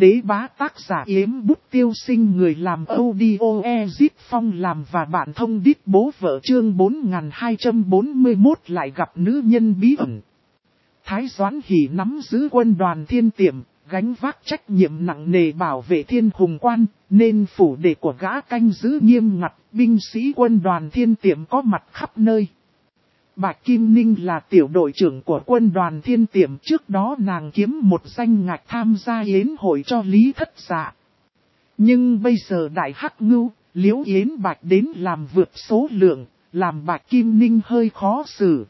Đế bá tác giả Yếm Bút Tiêu Sinh, người làm audio Ezip Phong làm và bạn thông đít bố vợ, chương 4241 lại gặp nữ nhân bí ẩn. Thái Doãn Hỷ nắm giữ quân đoàn Thiên Tiệm, gánh vác trách nhiệm nặng nề bảo vệ Thiên Hùng Quan, nên phủ đệ của gã canh giữ nghiêm ngặt, binh sĩ quân đoàn Thiên Tiệm có mặt khắp nơi. Bạch Kim Ninh là tiểu đội trưởng của quân đoàn Thiên Tiệm, trước đó nàng kiếm một danh ngạch tham gia yến hội cho Lý Thất Dạ. Nhưng bây giờ Đại Hắc Ngưu, Liễu Yến Bạch đến làm vượt số lượng, làm Bạch Kim Ninh hơi khó xử.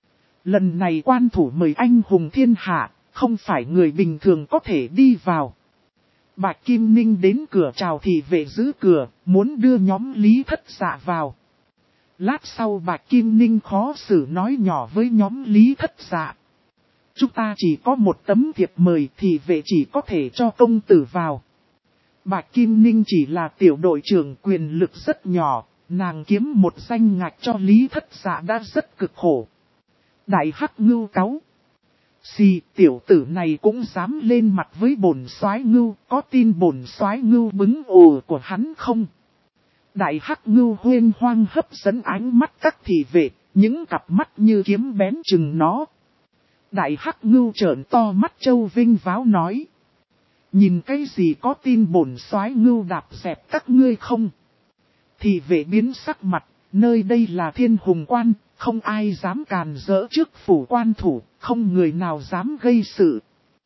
Lần này quan thủ mời anh hùng thiên hạ, không phải người bình thường có thể đi vào. Bạch Kim Ninh đến cửa chào thị vệ giữ cửa, muốn đưa nhóm Lý Thất Dạ vào. Lát sau Bạch Kim Ninh khó xử nói nhỏ với nhóm Lý Thất Dạ. Chúng ta chỉ có một tấm thiệp mời, thì vệ chỉ có thể cho công tử vào. Bạch Kim Ninh chỉ là tiểu đội trưởng, quyền lực rất nhỏ, nàng kiếm một danh ngạch cho Lý Thất Dạ đã rất cực khổ. Đại Hắc Ngưu cáu. Xì, tiểu tử này cũng dám lên mặt với bổn soái Ngưu, có tin bổn soái Ngưu bứng ồ của hắn không? Đại Hắc Ngưu huyên hoang hấp dẫn ánh mắt các thị vệ, những cặp mắt như kiếm bén chừng nó. Đại Hắc Ngưu trợn to mắt Châu Vinh váo nói. Nhìn cái gì có tin bổn soái Ngưu đạp dẹp các ngươi không? Thị vệ biến sắc mặt, nơi đây là Thiên Hùng Quan, không ai dám càn rỡ trước phủ quan thủ, không người nào dám gây sự.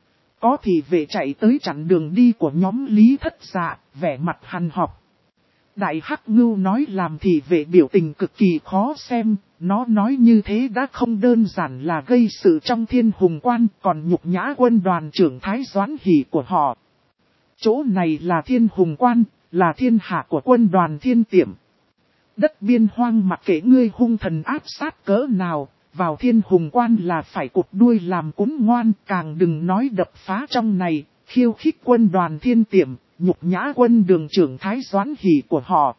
Có thị vệ chạy tới chặn đường đi của nhóm Lý Thất Dạ, vẻ mặt hằn học. Đại Hắc Ngưu nói làm thị vệ biểu tình cực kỳ khó xem, nó nói như thế đã không đơn giản là gây sự trong Thiên Hùng Quan, còn nhục nhã quân đoàn trưởng Thái Doãn Hỷ của họ. Chỗ này là Thiên Hùng Quan, là thiên hạ của quân đoàn Thiên Tiệm. Đất biên hoang mặc kệ ngươi hung thần áp sát cỡ nào, vào Thiên Hùng Quan là phải cụt đuôi làm cún ngoan, càng đừng nói đập phá trong này, khiêu khích quân đoàn Thiên Tiệm, nhục nhã quân đường trưởng Thái Doãn Hỷ của họ.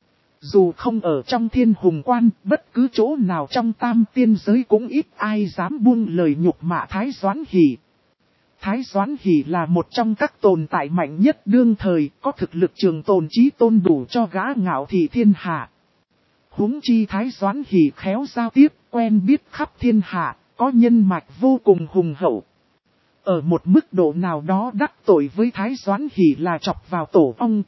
Dù không ở trong Thiên Hùng Quan, bất cứ chỗ nào trong tam tiên giới cũng ít ai dám buông lời nhục mạ Thái Doãn Hỷ. Thái Doãn Hỷ là một trong các tồn tại mạnh nhất đương thời, có thực lực trường tồn chí tôn đủ cho gã ngạo thị thiên hạ. Huống chi Thái Doãn Hỷ khéo giao tiếp, quen biết khắp thiên hạ, có nhân mạch vô cùng hùng hậu. Ở một mức độ nào đó đắc tội với Thái Doãn Hỷ là chọc vào tổ ong.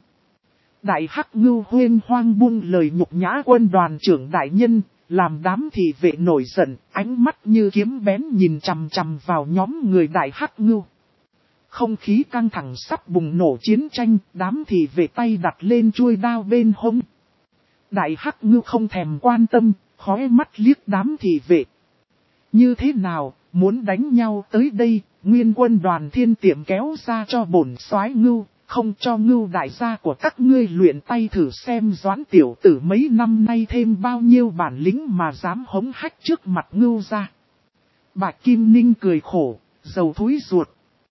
Đại Hắc Ngưu huyên hoang buông lời nhục nhã quân đoàn trưởng đại nhân, làm đám thị vệ nổi giận, ánh mắt như kiếm bén nhìn chằm chằm vào nhóm người Đại Hắc Ngưu. Không khí căng thẳng sắp bùng nổ chiến tranh, đám thị vệ tay đặt lên chuôi đao bên hông. Đại Hắc Ngưu không thèm quan tâm, khóe mắt liếc đám thị vệ. Như thế nào, muốn đánh nhau tới đây, nguyên quân đoàn Thiên Tiệm kéo ra cho bổn soái Ngưu, không cho Ngưu đại gia của các ngươi luyện tay thử xem Doãn tiểu tử mấy năm nay thêm bao nhiêu bản lĩnh mà dám hống hách trước mặt Ngưu ra. Bạch Kim Ninh cười khổ, dầu thúi ruột.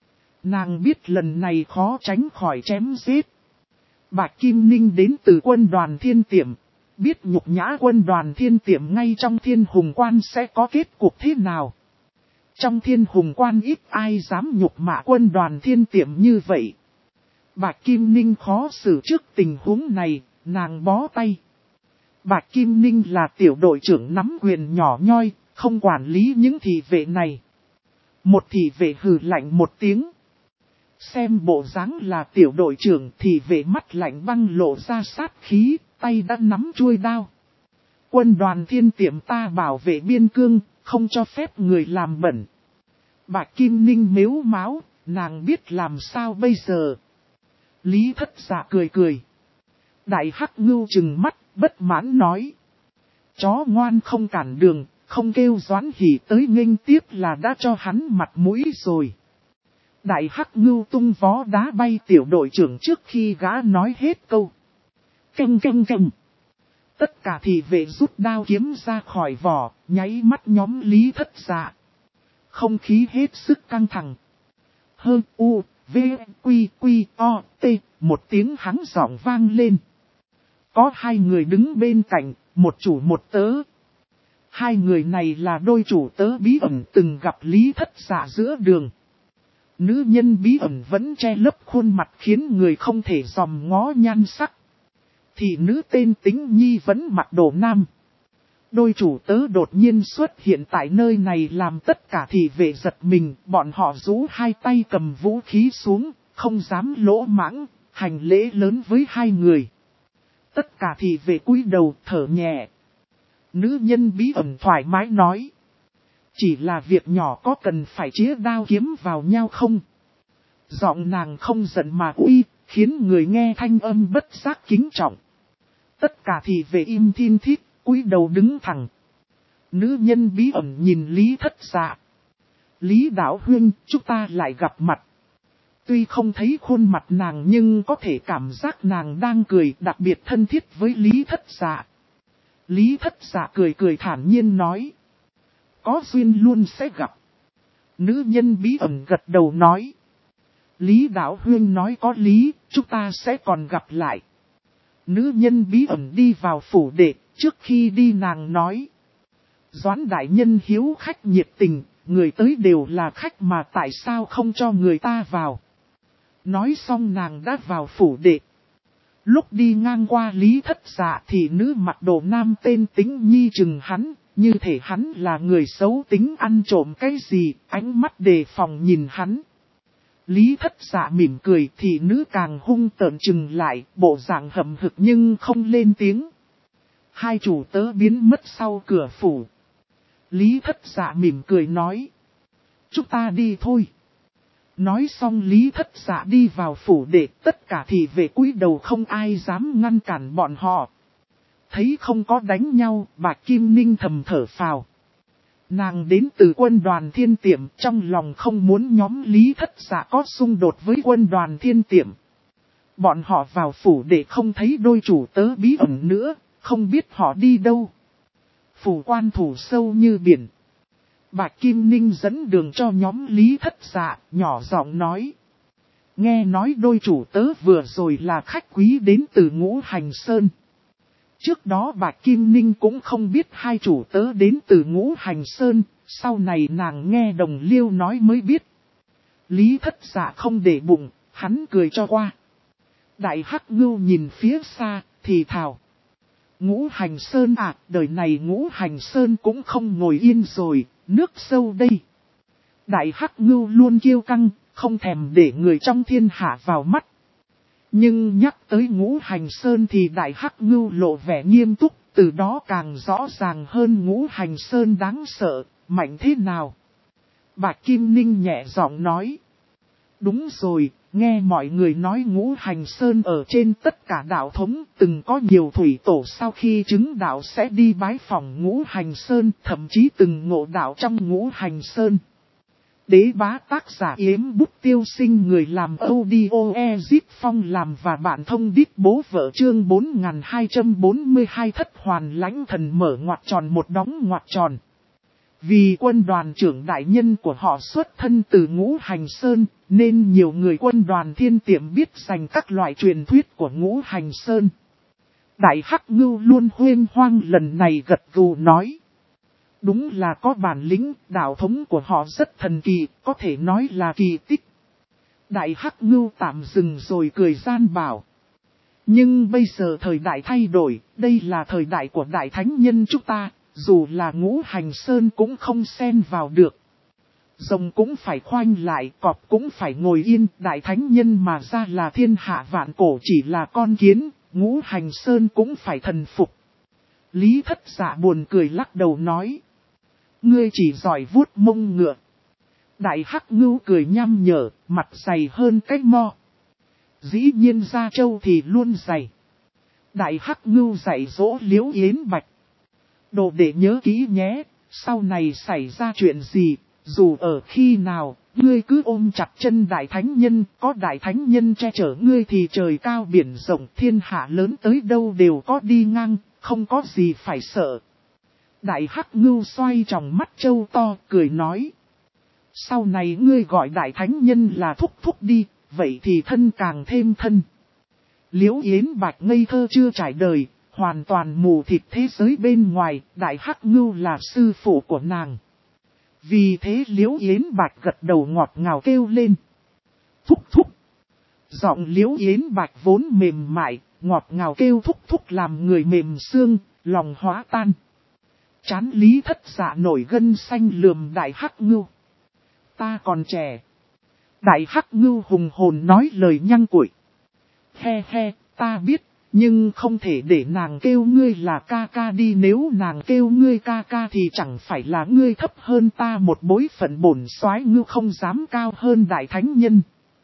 Nàng biết lần này khó tránh khỏi chém giết. Bạch Kim Ninh đến từ quân đoàn Thiên Tiệm, biết nhục nhã quân đoàn Thiên Tiệm ngay trong Thiên Hùng Quan sẽ có kết cục thế nào. Trong Thiên Hùng Quan ít ai dám nhục mạ quân đoàn Thiên Tiệm như vậy. Bạch Kim Ninh khó xử trước tình huống này, nàng bó tay. Bạch Kim Ninh là tiểu đội trưởng nắm quyền nhỏ nhoi, không quản lý những thị vệ này. Một thị vệ hừ lạnh một tiếng. Xem bộ dáng là tiểu đội trưởng, thị vệ mắt lạnh băng lộ ra sát khí, tay đã nắm chuôi đao. Quân đoàn Thiên Tiệm ta bảo vệ biên cương, không cho phép người làm bẩn. Bạch Kim Ninh mếu máo, nàng biết làm sao bây giờ. Lý Thất Dạ cười cười. Đại Hắc Ngưu trừng mắt, bất mãn nói. Chó ngoan không cản đường, không kêu Doãn Hỷ tới nghênh tiếp là đã cho hắn mặt mũi rồi. Đại Hắc Ngưu tung vó đá bay tiểu đội trưởng trước khi gã nói hết câu. Canh canh canh. Tất cả thị vệ rút đao kiếm ra khỏi vỏ, nháy mắt nhóm Lý Thất Dạ. Không khí hết sức căng thẳng. Hơn u, v, quy, quy, o, t, một tiếng hắng giọng vang lên. Có hai người đứng bên cạnh, một chủ một tớ. Hai người này là đôi chủ tớ bí ẩn từng gặp Lý Thất Dạ giữa đường. Nữ nhân bí ẩn vẫn che lấp khuôn mặt khiến người không thể dòm ngó nhan sắc. Thị nữ tên Tính Nhi vẫn mặc đồ nam. Đôi chủ tớ đột nhiên xuất hiện tại nơi này làm tất cả thị vệ giật mình, bọn họ rũ hai tay cầm vũ khí xuống, không dám lỗ mãng, hành lễ lớn với hai người. Tất cả thị vệ cúi đầu thở nhẹ. Nữ nhân bí ẩn thoải mái nói. Chỉ là việc nhỏ, có cần phải chĩa đao kiếm vào nhau không? Giọng nàng không giận mà uy, khiến người nghe thanh âm bất giác kính trọng. Tất cả thị vệ im thiên thít, cúi đầu đứng thẳng. Nữ nhân bí ẩn nhìn Lý Thất Dạ. Lý Đạo Huynh, chúng ta lại gặp mặt. Tuy không thấy khuôn mặt nàng nhưng có thể cảm giác nàng đang cười, đặc biệt thân thiết với Lý Thất Dạ. Lý Thất Dạ cười cười thản nhiên nói. Có duyên luôn sẽ gặp. Nữ nhân bí ẩn gật đầu nói. Lý Đạo Huynh nói có lý, chúng ta sẽ còn gặp lại. Nữ nhân bí ẩn đi vào phủ đệ, trước khi đi nàng nói. Doãn đại nhân hiếu khách nhiệt tình, người tới đều là khách mà tại sao không cho người ta vào. Nói xong nàng đã vào phủ đệ. Lúc đi ngang qua Lý Thất Dạ thì nữ mặc đồ nam tên Tính Nhi chừng hắn, như thể hắn là người xấu tính ăn trộm cái gì, ánh mắt đề phòng nhìn hắn. Lý Thất Dạ mỉm cười thì nữ càng hung tợn chừng lại, bộ dạng hậm hực nhưng không lên tiếng. Hai chủ tớ biến mất sau cửa phủ. Lý Thất Dạ mỉm cười nói. Chúng ta đi thôi. Nói xong Lý Thất Dạ đi vào phủ để tất cả thị vệ cúi đầu không ai dám ngăn cản bọn họ. Thấy không có đánh nhau, Bạch Kim Ninh thầm thở phào. Nàng đến từ quân đoàn Thiên Tiệm, trong lòng không muốn nhóm Lý Thất Dạ có xung đột với quân đoàn Thiên Tiệm. Bọn họ vào phủ để không thấy đôi chủ tớ bí ẩn nữa, không biết họ đi đâu. Phủ quan thủ sâu như biển. Bạch Kim Ninh dẫn đường cho nhóm Lý Thất Dạ, nhỏ giọng nói. Nghe nói đôi chủ tớ vừa rồi là khách quý đến từ Ngũ Hành Sơn. Trước đó Bạch Kim Ninh cũng không biết hai chủ tớ đến từ Ngũ Hành Sơn, sau này nàng nghe Đồng Liêu nói mới biết. Lý Thất Dạ không để bụng, hắn cười cho qua. Đại Hắc Ngưu nhìn phía xa, thì thào. Ngũ Hành Sơn à, đời này Ngũ Hành Sơn cũng không ngồi yên rồi, nước sâu đây. Đại Hắc Ngưu luôn kiêu căng, không thèm để người trong thiên hạ vào mắt. Nhưng nhắc tới Ngũ Hành Sơn thì Đại Hắc Ngưu lộ vẻ nghiêm túc, từ đó càng rõ ràng hơn Ngũ Hành Sơn đáng sợ, mạnh thế nào. Bạch Kim Ninh nhẹ giọng nói. Đúng rồi, nghe mọi người nói Ngũ Hành Sơn ở trên tất cả đạo thống, từng có nhiều thủy tổ sau khi chứng đạo sẽ đi bái phỏng Ngũ Hành Sơn, thậm chí từng ngộ đạo trong Ngũ Hành Sơn. Đế bá tác giả Yếm Bút Tiêu Sinh, người làm audio Ezip Phong làm và bạn thông đít bố vợ, chương 4242 thất hoàn lãnh thần mở ngoặc tròn một đóng ngoặc tròn. Vì quân đoàn trưởng đại nhân của họ xuất thân từ Ngũ Hành Sơn, nên nhiều người quân đoàn Thiên Tiệm biết dành các loại truyền thuyết của Ngũ Hành Sơn. Đại Hắc Ngưu luôn huyên hoang lần này gật gù nói. Đúng là có bản lĩnh, đạo thống của họ rất thần kỳ, có thể nói là kỳ tích. Đại Hắc Ngưu tạm dừng rồi cười gian bảo. Nhưng bây giờ thời đại thay đổi, đây là thời đại của đại thánh nhân chúng ta, dù là Ngũ Hành Sơn cũng không xen vào được. Rồng cũng phải khoanh lại, cọp cũng phải ngồi yên, đại thánh nhân mà ra là thiên hạ vạn cổ chỉ là con kiến, Ngũ Hành Sơn cũng phải thần phục. Lý Thất Dạ buồn cười lắc đầu nói. Ngươi chỉ giỏi vuốt mông ngựa. Đại Hắc Ngưu cười nham nhở, mặt dày hơn cái mo. Dĩ nhiên da trâu thì luôn dày. Đại Hắc Ngưu dạy dỗ Liễu Yến Bạch. Đồ để nhớ kỹ nhé, sau này xảy ra chuyện gì, dù ở khi nào, ngươi cứ ôm chặt chân đại thánh nhân, có đại thánh nhân che chở ngươi thì trời cao biển rộng, thiên hạ lớn tới đâu đều có đi ngang, không có gì phải sợ. Đại Hắc Ngưu xoay tròng mắt trâu to, cười nói. Sau này ngươi gọi đại thánh nhân là thúc thúc đi, vậy thì thân càng thêm thân. Liễu Yến Bạch ngây thơ chưa trải đời, hoàn toàn mù thịt thế giới bên ngoài, Đại Hắc Ngưu là sư phụ của nàng. Vì thế Liễu Yến Bạch gật đầu ngọt ngào kêu lên. thúc thúc. Giọng Liễu Yến Bạch vốn mềm mại, ngọt ngào kêu thúc thúc làm người mềm xương, lòng hóa tan. Chán Lý Thất Dạ nổi gân xanh lườm Đại Hắc Ngưu. Ta còn trẻ. Đại Hắc Ngưu hùng hồn nói lời nhăng cuội. He he, ta biết, nhưng không thể để nàng kêu ngươi là ca ca đi, nếu nàng kêu ngươi ca ca thì chẳng phải là ngươi thấp hơn ta một bối phận, bổn soái Ngưu không dám cao hơn Đại Thánh Nhân.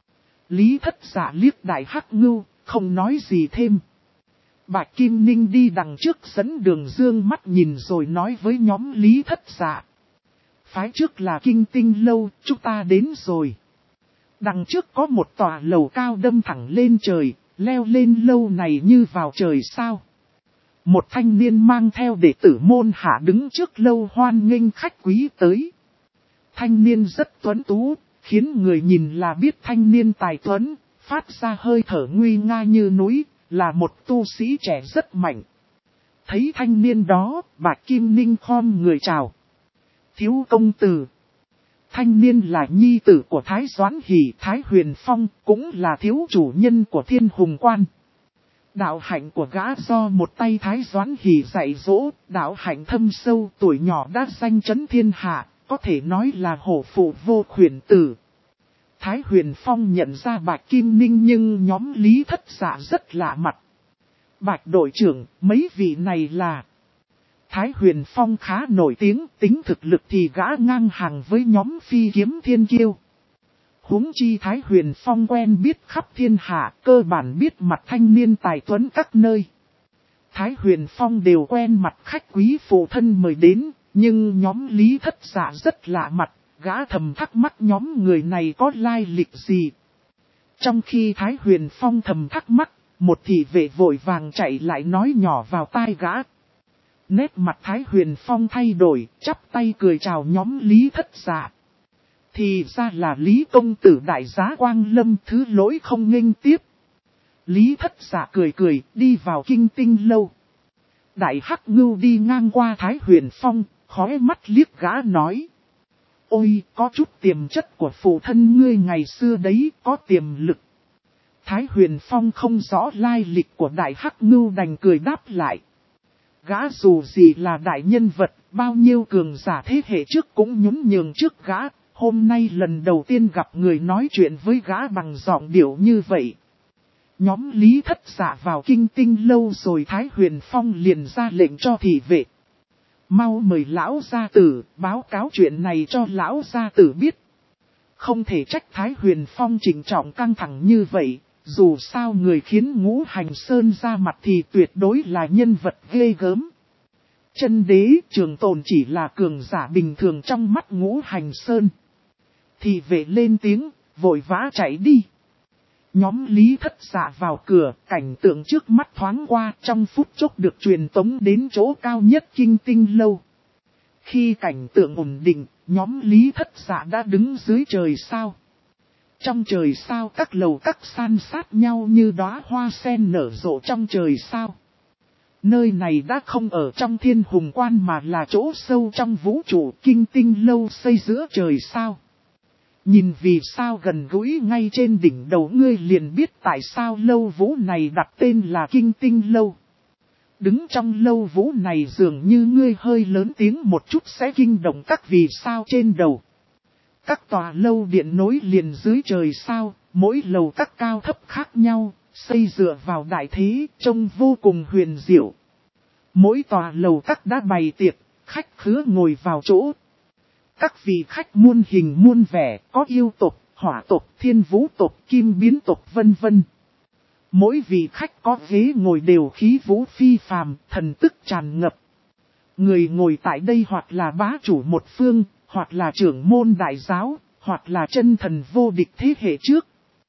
Lý Thất Dạ liếc Đại Hắc Ngưu, không nói gì thêm. Bạch Kim Ninh đi đằng trước dẫn đường dương mắt nhìn rồi nói với nhóm Lý Thất Dạ. Phái trước là Kinh Tinh Lâu, chúng ta đến rồi. Đằng trước có một tòa lầu cao đâm thẳng lên trời, leo lên lâu này như vào trời sao. Một thanh niên mang theo đệ tử môn hạ đứng trước lâu hoan nghênh khách quý tới. Thanh niên rất tuấn tú, khiến người nhìn là biết thanh niên tài tuấn, phát ra hơi thở nguy nga như núi, là một tu sĩ trẻ rất mạnh. Thấy thanh niên đó, Bạch Kim Ninh khom người chào. Thiếu công tử. Thanh niên là nhi tử của Thái Doãn Hỷ, Thái Huyền Phong, cũng là thiếu chủ nhân của Thiên Hùng Quan. Đạo hạnh của gã do một tay Thái Doãn Hỷ dạy dỗ, đạo hạnh thâm sâu, tuổi nhỏ đã danh chấn thiên hạ, có thể nói là hổ phụ vô khuyển tử. Thái Huyền Phong nhận ra Bạch Kim Ninh nhưng nhóm Lý Thất Dạ rất lạ mặt. Bạch đội trưởng, mấy vị này là... Thái Huyền Phong khá nổi tiếng, tính thực lực thì gã ngang hàng với nhóm Phi Kiếm Thiên Kiêu. Huống chi Thái Huyền Phong quen biết khắp thiên hạ, cơ bản biết mặt thanh niên tài tuấn các nơi. Thái Huyền Phong đều quen mặt khách quý phụ thân mời đến, nhưng nhóm Lý Thất Dạ rất lạ mặt, gã thầm thắc mắc nhóm người này có lai lịch gì. Trong khi Thái Huyền Phong thầm thắc mắc, một thị vệ vội vàng chạy lại nói nhỏ vào tai gã. Nét mặt Thái Huyền Phong thay đổi, chắp tay cười chào nhóm Lý Thất Dạ. Thì ra là Lý công tử đại giá Quang Lâm, thứ lỗi không nghênh tiếp. Lý Thất Dạ cười cười, đi vào Kinh Tinh Lâu. Đại Hắc Ngưu đi ngang qua Thái Huyền Phong, khóe mắt liếc gã nói. Ôi, có chút tiềm chất của phụ thân ngươi ngày xưa đấy, có tiềm lực. Thái Huyền Phong không rõ lai lịch của Đại Hắc Ngưu đành cười đáp lại. Gã dù gì là đại nhân vật, bao nhiêu cường giả thế hệ trước cũng nhún nhường trước gã, hôm nay lần đầu tiên gặp người nói chuyện với gã bằng giọng điệu như vậy. Nhóm Lý Thất Dạ vào Kinh Tinh Lâu rồi Thái Huyền Phong liền ra lệnh cho thị vệ. Mau mời lão gia tử, báo cáo chuyện này cho lão gia tử biết. Không thể trách Thái Huyền Phong trịnh trọng căng thẳng như vậy. Dù sao người khiến Ngũ Hành Sơn ra mặt thì tuyệt đối là nhân vật ghê gớm. Chân đế Trường Tồn chỉ là cường giả bình thường trong mắt Ngũ Hành Sơn. Thì vệ lên tiếng, vội vã chạy đi. Nhóm Lý Thất Dạ vào cửa, cảnh tượng trước mắt thoáng qua, trong phút chốc được truyền tống đến chỗ cao nhất Kinh Tinh Lâu. Khi cảnh tượng ổn định, nhóm Lý Thất Dạ đã đứng dưới trời sao. Trong trời sao các lầu các san sát nhau như đóa hoa sen nở rộ trong trời sao. Nơi này đã không ở trong Thiên Hùng Quan mà là chỗ sâu trong vũ trụ. Kinh Tinh Lâu xây giữa trời sao. Nhìn vì sao gần gũi ngay trên đỉnh đầu ngươi liền biết tại sao lâu vũ này đặt tên là Kinh Tinh Lâu. Đứng trong lâu vũ này dường như ngươi hơi lớn tiếng một chút sẽ kinh động các vì sao trên đầu. Các tòa lâu điện nối liền dưới trời sao, mỗi lầu các cao thấp khác nhau, xây dựa vào đại thế, trông vô cùng huyền diệu. Mỗi tòa lầu các đã bày tiệc, khách khứa ngồi vào chỗ. Các vị khách muôn hình muôn vẻ, có yêu tộc, hỏa tộc, thiên vũ tộc, kim biến tộc vân vân. Mỗi vị khách có ghế ngồi đều khí vũ phi phàm, thần tức tràn ngập. Người ngồi tại đây hoặc là bá chủ một phương, hoặc là trưởng môn đại giáo, hoặc là chân thần vô địch thế hệ trước.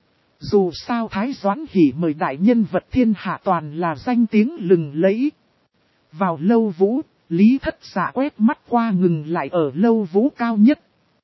Dù sao Thái Doãn Hỷ mời đại nhân vật thiên hạ toàn là danh tiếng lừng lẫy. Vào lâu vũ, Lý Thất Dạ quét mắt qua ngừng lại ở lâu vũ cao nhất.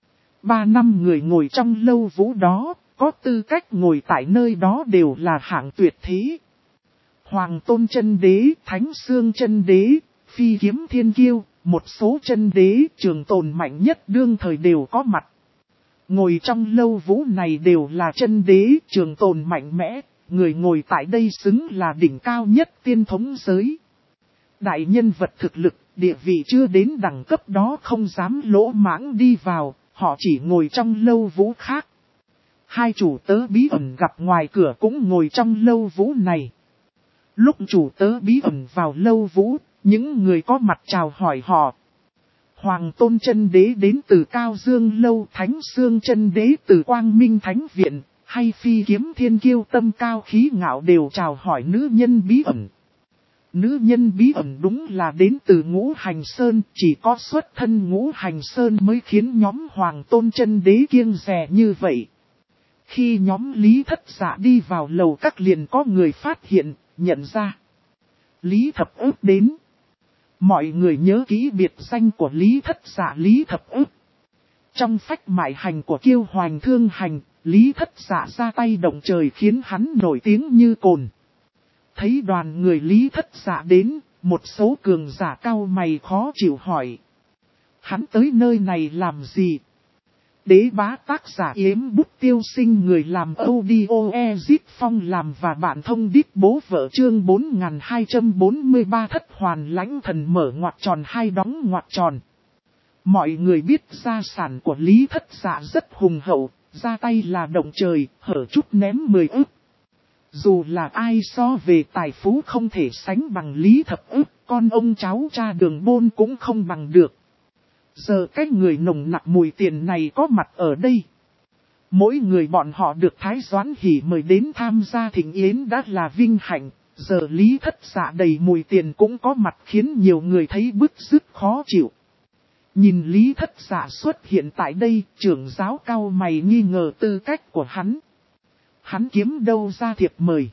3 năm người ngồi trong lâu vũ đó, có tư cách ngồi tại nơi đó đều là hạng tuyệt thế. Hoàng Tôn Chân Đế, Thánh Xương Chân Đế, Phi Kiếm Thiên Kiêu, một số chân đế Trường Tồn mạnh nhất đương thời đều có mặt. Ngồi trong lâu vũ này đều là chân đế trường tồn mạnh mẽ, người ngồi tại đây xứng là đỉnh cao nhất tiên thống giới. Đại nhân vật thực lực, địa vị chưa đến đẳng cấp đó không dám lỗ mãng đi vào, họ chỉ ngồi trong lâu vũ khác. Hai chủ tớ bí ẩn gặp ngoài cửa cũng ngồi trong lâu vũ này. Lúc chủ tớ bí ẩn vào lâu vũ, những người có mặt chào hỏi họ. Hoàng Tôn Chân Đế đến từ Cao Dương Lâu, Thánh Xương Chân Đế từ Quang Minh Thánh Viện, hay Phi Kiếm Thiên Kiêu tâm cao khí ngạo đều chào hỏi nữ nhân bí ẩn. Nữ nhân bí ẩn đúng là đến từ Ngũ Hành Sơn, chỉ có xuất thân Ngũ Hành Sơn mới khiến nhóm Hoàng Tôn Chân Đế kiêng dè như vậy. Khi nhóm Lý Thất Dạ đi vào lầu các liền có người phát hiện, nhận ra. Lý Thập Ức đến. Mọi người nhớ kỹ biệt danh của Lý Thất Dạ Lý Thập Ức. Trong phách mại hành của Kiêu Hoành Thương Hành, Lý Thất Dạ ra tay động trời khiến hắn nổi tiếng như cồn. Thấy đoàn người Lý Thất Dạ đến, một số cường giả cao mày khó chịu hỏi. Hắn tới nơi này làm gì? Đế bá tác giả Yếm Bút Tiêu Sinh người làm audio Ezip Phong làm và bạn thông đít bố vợ chương 4243 thất hoàn lãnh thần mở ngoặc tròn hai đóng ngoặc tròn. Mọi người biết gia sản của Lý Thất Dạ rất hùng hậu, ra tay là động trời, hở chút ném 10 ức. Dù là ai so về tài phú không thể sánh bằng Lý Thập Ức, con ông cháu cha Đường Bôn cũng không bằng được. Giờ cái người nồng nặc mùi tiền này có mặt ở đây. Mỗi người bọn họ được Thái Doãn Hỷ mời đến tham gia thịnh yến đã là vinh hạnh. Giờ Lý Thất Dạ đầy mùi tiền cũng có mặt khiến nhiều người thấy bứt rứt khó chịu. Nhìn Lý Thất Dạ xuất hiện tại đây, trưởng giáo cao mày nghi ngờ tư cách của hắn. Hắn kiếm đâu ra thiệp mời.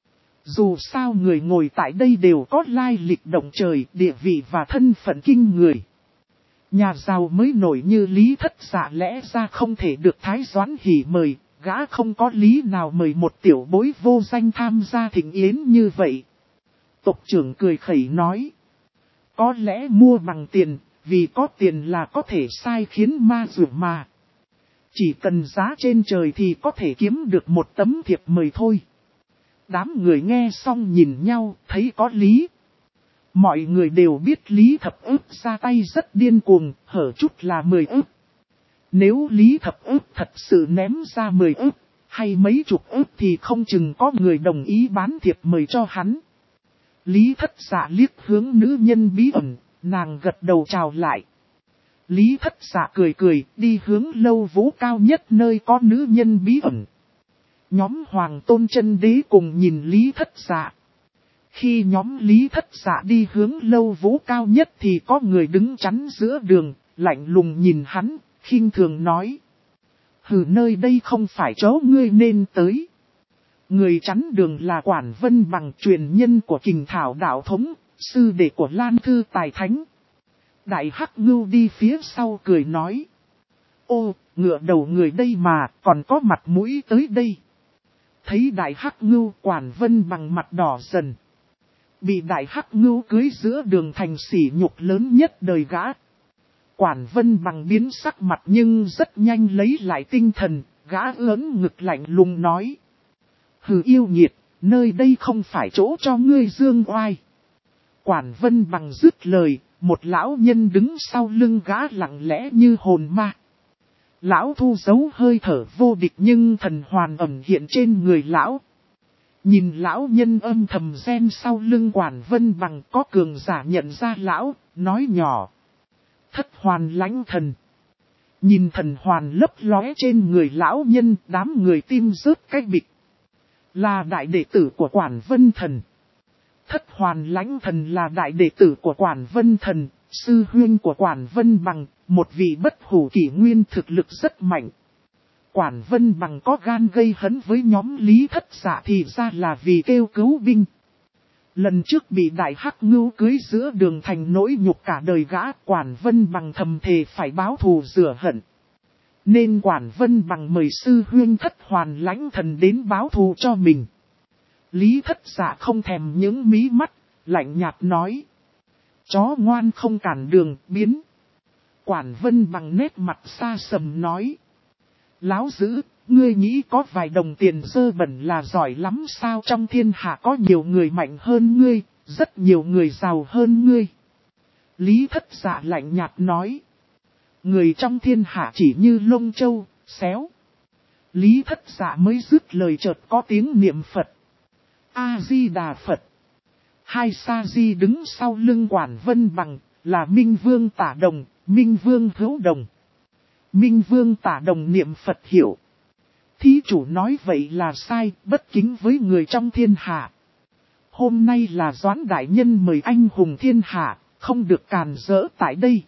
Dù sao người ngồi tại đây đều có lai lịch động trời, địa vị và thân phận kinh người. Nhà giàu mới nổi như Lý Thất Dạ lẽ ra không thể được Thái Doãn Hỷ mời, gã không có lý nào mời một tiểu bối vô danh tham gia thịnh yến như vậy. Tộc trưởng cười khẩy nói. Có lẽ mua bằng tiền, vì có tiền là có thể sai khiến ma dụ mà. Chỉ cần giá trên trời thì có thể kiếm được một tấm thiệp mời thôi. Đám người nghe xong nhìn nhau, thấy có lý. Mọi người đều biết Lý Thập Ức ra tay rất điên cuồng, hở chút là 10 ức. Nếu Lý Thập Ức thật sự ném ra 10 ức, hay mấy chục ức thì không chừng có người đồng ý bán thiệp mời cho hắn. Lý Thất Dạ liếc hướng nữ nhân bí ẩn, nàng gật đầu chào lại. Lý Thất Dạ cười cười, đi hướng lâu vũ cao nhất nơi có nữ nhân bí ẩn. Nhóm Hoàng Tôn Chân Đế cùng nhìn Lý Thất Dạ. Khi nhóm Lý Thất Dạ đi hướng lâu vũ cao nhất thì có người đứng chắn giữa đường, lạnh lùng nhìn hắn, khinh thường nói. Hừ, nơi đây không phải chỗ ngươi nên tới. Người chắn đường là Quản Vân Bằng, truyền nhân của Kình Thảo đạo thống, sư đệ của Lan Thư Tài Thánh. Đại Hắc Ngưu đi phía sau cười nói. Ô, ngựa đầu người đây mà, còn có mặt mũi tới đây. Thấy Đại Hắc Ngưu, Quản Vân Bằng mặt đỏ dần. Bị Đại Hắc Ngưu cưới giữa đường thành sỉ nhục lớn nhất đời gã. Quản Vân Bằng biến sắc mặt nhưng rất nhanh lấy lại tinh thần, gã ớn ngực lạnh lùng nói. Hừ, yêu nghiệt, nơi đây không phải chỗ cho ngươi dương oai. Quản Vân Bằng dứt lời, một lão nhân đứng sau lưng gã lặng lẽ như hồn ma. Lão thu giấu hơi thở vô địch nhưng thần hoàn ẩn hiện trên người lão. Nhìn lão nhân âm thầm gen sau lưng Quản Vân Bằng, có cường giả nhận ra lão, nói nhỏ. Thất hoàn lãnh thần. Nhìn thần hoàn lấp lóe trên người lão nhân, đám người tim rớt cái bịch. Là đại đệ tử của Quản Vân Thần. Thất hoàn lãnh thần là đại đệ tử của Quản Vân Thần, sư huynh của Quản Vân Bằng, một vị bất hủ kỷ nguyên thực lực rất mạnh. Quản Vân Bằng có gan gây hấn với nhóm Lý Thất Dạ thì ra là vì kêu cứu binh. Lần trước bị Đại Hắc Ngưu cưới giữa đường thành nỗi nhục cả đời gã, Quản Vân Bằng thầm thề phải báo thù rửa hận. Nên Quản Vân Bằng mời sư huynh Thất hoàn lãnh thần đến báo thù cho mình. Lý Thất Dạ không thèm những mí mắt, lạnh nhạt nói. Chó ngoan không cản đường, biến. Quản Vân Bằng nét mặt xa sầm nói. Láo dữ, ngươi nghĩ có vài đồng tiền dơ bẩn là giỏi lắm sao? Trong thiên hạ có nhiều người mạnh hơn ngươi, rất nhiều người giàu hơn ngươi. Lý Thất Dạ lạnh nhạt nói. Người trong thiên hạ chỉ như lông châu, xéo. Lý Thất Dạ mới dứt lời chợt có tiếng niệm Phật. A-di-đà Phật. Hai sa-di đứng sau lưng Quản Vân Bằng, là Minh Vương Tả Đồng, Minh Vương Hữu Đồng. Minh Vương Tả Đồng niệm Phật hiểu. Thí chủ nói vậy là sai, bất kính với người trong thiên hạ. Hôm nay là Doãn đại nhân mời anh hùng thiên hạ, không được càn rỡ tại đây.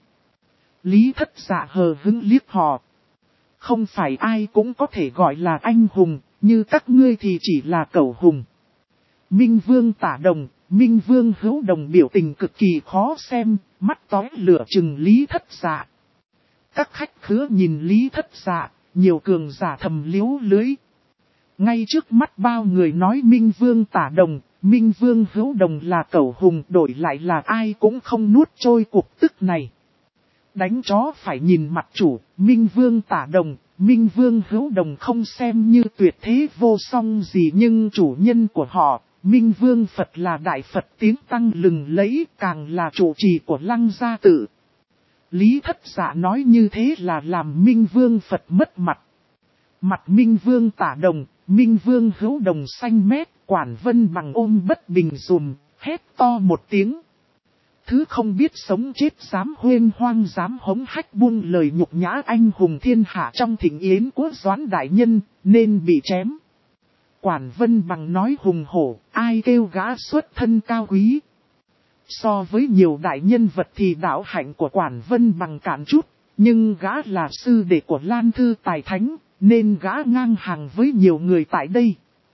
Lý Thất Dạ hờ hững liếc họ. Không phải ai cũng có thể gọi là anh hùng, như các ngươi thì chỉ là cẩu hùng. Minh Vương Tả Đồng, Minh Vương Hữu Đồng biểu tình cực kỳ khó xem, mắt tóe lửa chừng Lý Thất Dạ. Các khách khứa nhìn Lý Thất Dạ, nhiều cường giả thầm liếu lưới. Ngay trước mắt bao người nói Minh Vương Tả Đồng, Minh Vương Hữu Đồng là cẩu hùng, đổi lại là ai cũng không nuốt trôi cuộc tức này. Đánh chó phải nhìn mặt chủ, Minh Vương Tả Đồng, Minh Vương Hữu Đồng không xem như tuyệt thế vô song gì, nhưng chủ nhân của họ, Minh Vương Phật là Đại Phật tiếng tăm lừng lẫy, càng là chủ trì của Lăng Gia Tự. Lý Thất Dạ nói như thế là làm Minh Vương Phật mất mặt. Mặt Minh Vương Tả Đồng, Minh Vương Hữu Đồng xanh mét, Quản Vân Bằng ôm bất bình dùm, hét to một tiếng. Thứ không biết sống chết dám huyên hoang dám hống hách buông lời nhục nhã anh hùng thiên hạ trong thịnh yến của Doãn đại nhân, nên bị chém. Quản Vân Bằng nói hùng hổ, ai kêu gã xuất thân cao quý. So với nhiều đại nhân vật thì đạo hạnh của Quản Vân Bằng cạn chút, nhưng gã là sư đệ của Lan Thư Tài Thánh, nên gã ngang hàng với nhiều người tại đây.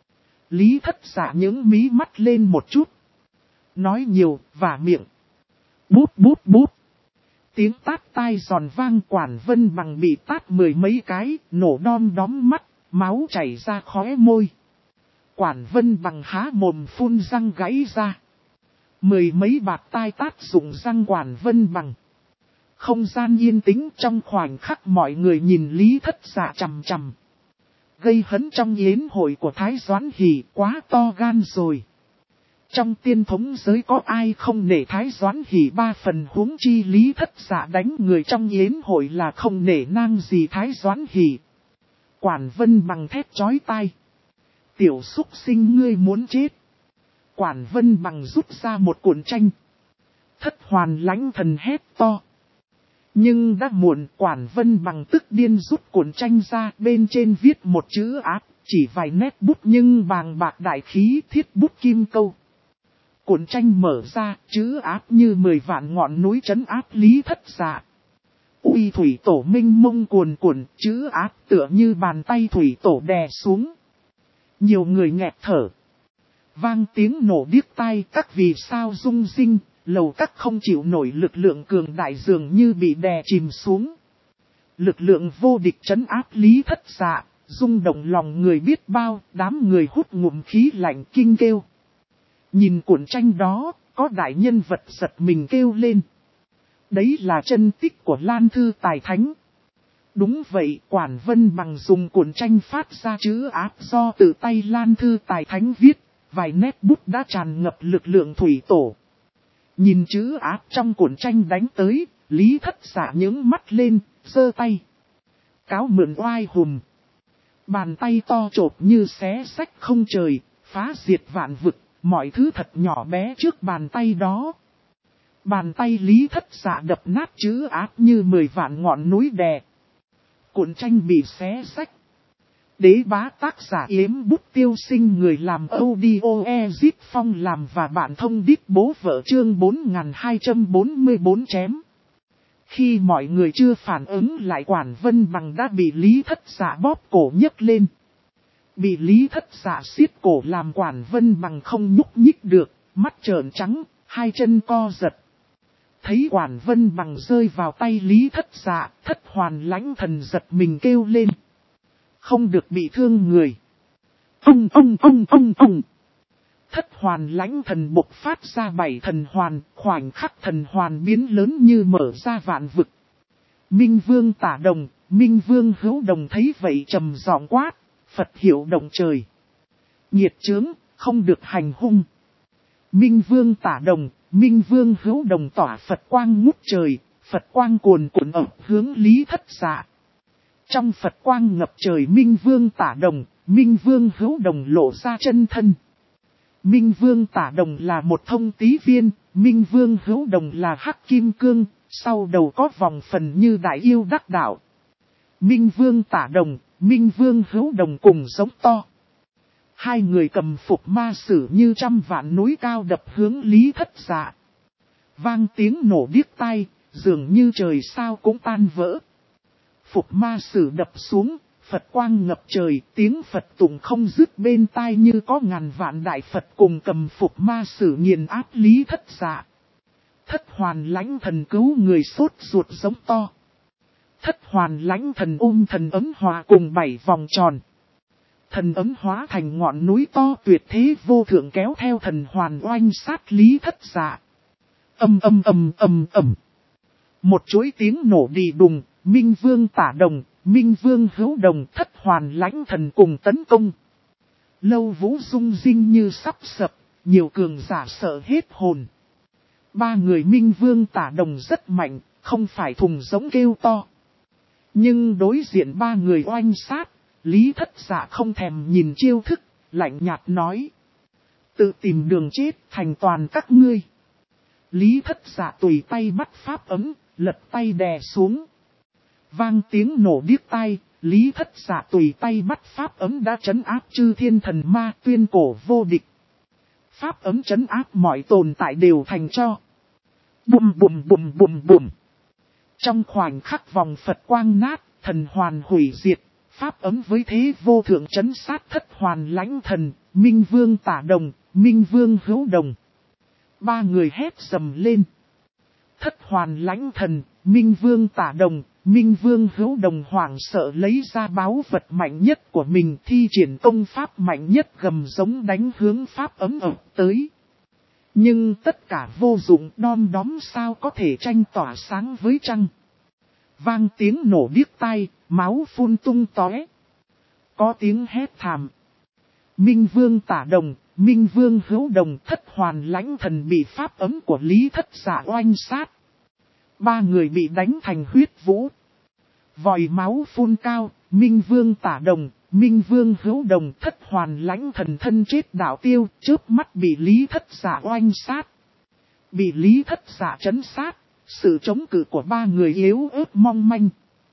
Lý Thất Dạ những mí mắt lên một chút. Nói nhiều, và miệng. Bút bút bút. Tiếng tát tai giòn vang, Quản Vân Bằng bị tát mười mấy cái, nổ đom đóm mắt, máu chảy ra khóe môi. Quản Vân Bằng há mồm phun răng gãy ra. Mười mấy bạt tai tát rụng răng Quản Vân Bằng. Không gian yên tĩnh, trong khoảnh khắc mọi người nhìn Lý Thất Dạ chằm chằm. Gây hấn trong yến hội của Thái Doãn Hỷ quá to gan rồi. Trong tiên thống giới có ai không nể Thái Doãn Hỷ ba phần, huống chi Lý Thất Dạ đánh người trong yến hội là không nể nang gì Thái Doãn Hỷ. Quản Vân Bằng thét chói tai. Tiểu súc sinh ngươi muốn chết. Quản Vân Bằng rút ra một cuộn tranh. Thất Hoàn Lãnh Thần hét to. Nhưng đã muộn, Quản Vân Bằng tức điên rút cuộn tranh ra, bên trên viết một chữ áp, chỉ vài nét bút nhưng bàng bạc đại khí, thiết bút kim câu. Cuộn tranh mở ra, chữ áp như 10 vạn ngọn núi trấn áp Lý Thất Dạ. Uy thủy tổ minh mông cuồn cuộn, chữ áp tựa như bàn tay thủy tổ đè xuống. Nhiều người nghẹt thở. Vang tiếng nổ điếc tai, các vì sao rung rinh, lầu các không chịu nổi lực lượng cường đại dường như bị đè chìm xuống. Lực lượng vô địch trấn áp Lý Thất Dạ, rung động lòng người biết bao, đám người hút ngụm khí lạnh kinh kêu. Nhìn cuộn tranh đó, có đại nhân vật giật mình kêu lên. Đấy là chân tích của Lan Thư Tài Thánh. Đúng vậy, Quản Vân Bằng dùng cuộn tranh phát ra chữ áp do tự tay Lan Thư Tài Thánh viết, vài nét bút đã tràn ngập lực lượng thủy tổ. Nhìn chữ áp trong cuộn tranh đánh tới, Lý Thất Dạ nhướng mắt lên, giơ tay. Cáo mượn oai hùm. Bàn tay to chộp như xé xách không trời, phá diệt vạn vực, mọi thứ thật nhỏ bé trước bàn tay đó. Bàn tay Lý Thất Dạ đập nát chữ áp như 10 vạn ngọn núi đè. Cuộn tranh bị xé xách. Đế bá tác giả Yếm Bút Tiêu Sinh, người làm audio Ezip Phong làm và bạn thông đít bố vợ, chương 4244 chém. Khi mọi người chưa phản ứng lại, Quản Vân Bằng đã bị Lý Thất Dạ bóp cổ nhấc lên. Bị Lý Thất Dạ siết cổ làm Quản Vân Bằng không nhúc nhích được, mắt trợn trắng, hai chân co giật. Thấy Quản Vân Bằng rơi vào tay Lý Thất Dạ, Thất Hoàn Lãnh Thần giật mình kêu lên. Không được bị thương người. Ông. Thất Hoàn Lãnh Thần bộc phát ra 7 thần hoàn, khoảnh khắc thần hoàn biến lớn như mở ra vạn vực. Minh Vương Tả Đồng, Minh Vương Hữu Đồng thấy vậy trầm giọng quát, Phật hiệu động trời. Nhiệt chướng, không được hành hung. Minh Vương Tả Đồng, Minh Vương Hữu Đồng tỏa Phật quang ngút trời, Phật quang cuồn cuộn ập hướng Lý Thất Dạ. Trong Phật quang ngập trời Minh Vương Tả Đồng, Minh Vương Hữu Đồng lộ ra chân thân. Minh Vương Tả Đồng là một thông tí viên, Minh Vương Hữu Đồng là hắc kim cương, sau đầu có vòng phần như đại yêu đắc đạo. Minh Vương Tả Đồng, Minh Vương Hữu Đồng cùng giống to. Hai người cầm phục ma sử như trăm vạn núi cao đập hướng Lý Thất Dạ. Vang tiếng nổ điếc tai, dường như trời sao cũng tan vỡ. Phục ma sử đập xuống, Phật quang ngập trời, tiếng Phật tụng không dứt bên tai như có ngàn vạn đại Phật cùng cầm phục ma sử nghiền áp Lý Thất Dạ. Thất hoàn lãnh thần cứu người sốt ruột giống to. Thất hoàn lãnh thần ôm thần ấm hòa cùng 7 vòng tròn. Thần ấm hóa thành ngọn núi to tuyệt thế vô thượng kéo theo thần hoàn oanh sát Lý Thất Dạ. Ầm ầm ầm ầm ầm. Một chuỗi tiếng nổ đi đùng, Minh Vương Tả Đồng, Minh Vương Hữu Đồng thất hoàn lãnh thần cùng tấn công. Lâu Vũ rung rinh như sắp sập, nhiều cường giả sợ hết hồn. Ba người Minh Vương Tả Đồng rất mạnh, không phải thùng giống kêu to. Nhưng đối diện ba người oanh sát, Lý Thất Dạ không thèm nhìn chiêu thức, lạnh nhạt nói. Tự tìm đường chết thành toàn các ngươi. Lý Thất Dạ tùy tay bắt pháp ấm, lật tay đè xuống. Vang tiếng nổ điếc tai, Lý Thất Dạ tùy tay bắt pháp ấm đã trấn áp chư thiên thần ma tuyên cổ vô địch. Pháp ấm trấn áp mọi tồn tại đều thành cho. Bùm bùm bùm bùm bùm. Trong khoảnh khắc vòng Phật quang nát, thần hoàn hủy diệt, pháp ấm với thế vô thượng trấn sát thất hoàn lãnh thần, Minh Vương Tả Đồng, Minh Vương Hữu Đồng. Ba người hét dầm lên. Thất hoàn lãnh thần, Minh Vương Tả Đồng, Minh Vương Hữu Đồng hoảng sợ lấy ra báu vật mạnh nhất của mình thi triển công pháp mạnh nhất gầm giống đánh hướng pháp ấm ập tới. Nhưng tất cả vô dụng đom đóm sao có thể tranh tỏa sáng với trăng. Vang tiếng nổ điếc tai, máu phun tung tóe. Có tiếng hét thảm. Minh Vương Tả Đồng, Minh Vương Hữu Đồng thất hoàn lãnh thần bị pháp ấm của Lý Thất Dạ oanh sát. Ba người bị đánh thành huyết vũ. Vòi máu phun cao, Minh Vương Tả Đồng, Minh Vương Hữu Đồng thất hoàn lãnh thần thân chết đạo tiêu, chớp mắt bị Lý Thất Dạ oanh sát. Bị Lý Thất Dạ trấn sát, sự chống cự của ba người yếu ớt mong manh.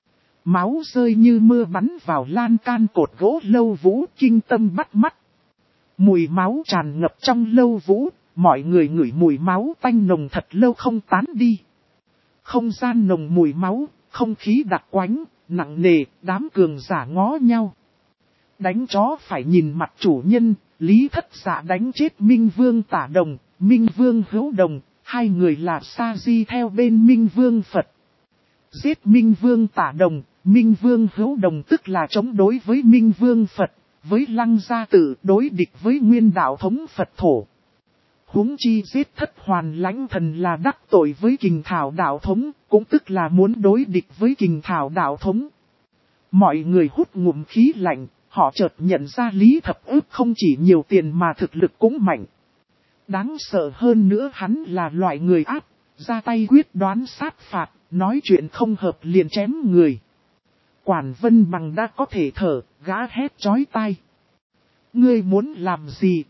Máu rơi như mưa bắn vào lan can cột gỗ Lâu Vũ kinh tâm bắt mắt. Mùi máu tràn ngập trong Lâu Vũ, mọi người ngửi mùi máu tanh nồng thật lâu không tán đi. Không gian nồng mùi máu, không khí đặc quánh, nặng nề, đám cường giả ngó nhau. Đánh chó phải nhìn mặt chủ nhân, Lý Thất Dạ đánh chết Minh Vương Tả Đồng, Minh Vương Hữu Đồng, hai người là sa di theo bên Minh Vương Phật. Giết Minh Vương Tả Đồng, Minh Vương Hữu Đồng tức là chống đối với Minh Vương Phật, với Lăng Gia Tử đối địch với nguyên đạo thống Phật thổ. Huống chi giết thất hoàn lãnh thần là đắc tội với Kình Thảo đạo thống, cũng tức là muốn đối địch với Kình Thảo đạo thống. Mọi người hút ngụm khí lạnh, họ chợt nhận ra Lý Thập Ức không chỉ nhiều tiền mà thực lực cũng mạnh. Đáng sợ hơn nữa hắn là loại người ác, ra tay quyết đoán sát phạt, nói chuyện không hợp liền chém người. Quản Vân Bằng đã có thể thở, gã hét chói tai. Ngươi muốn làm gì?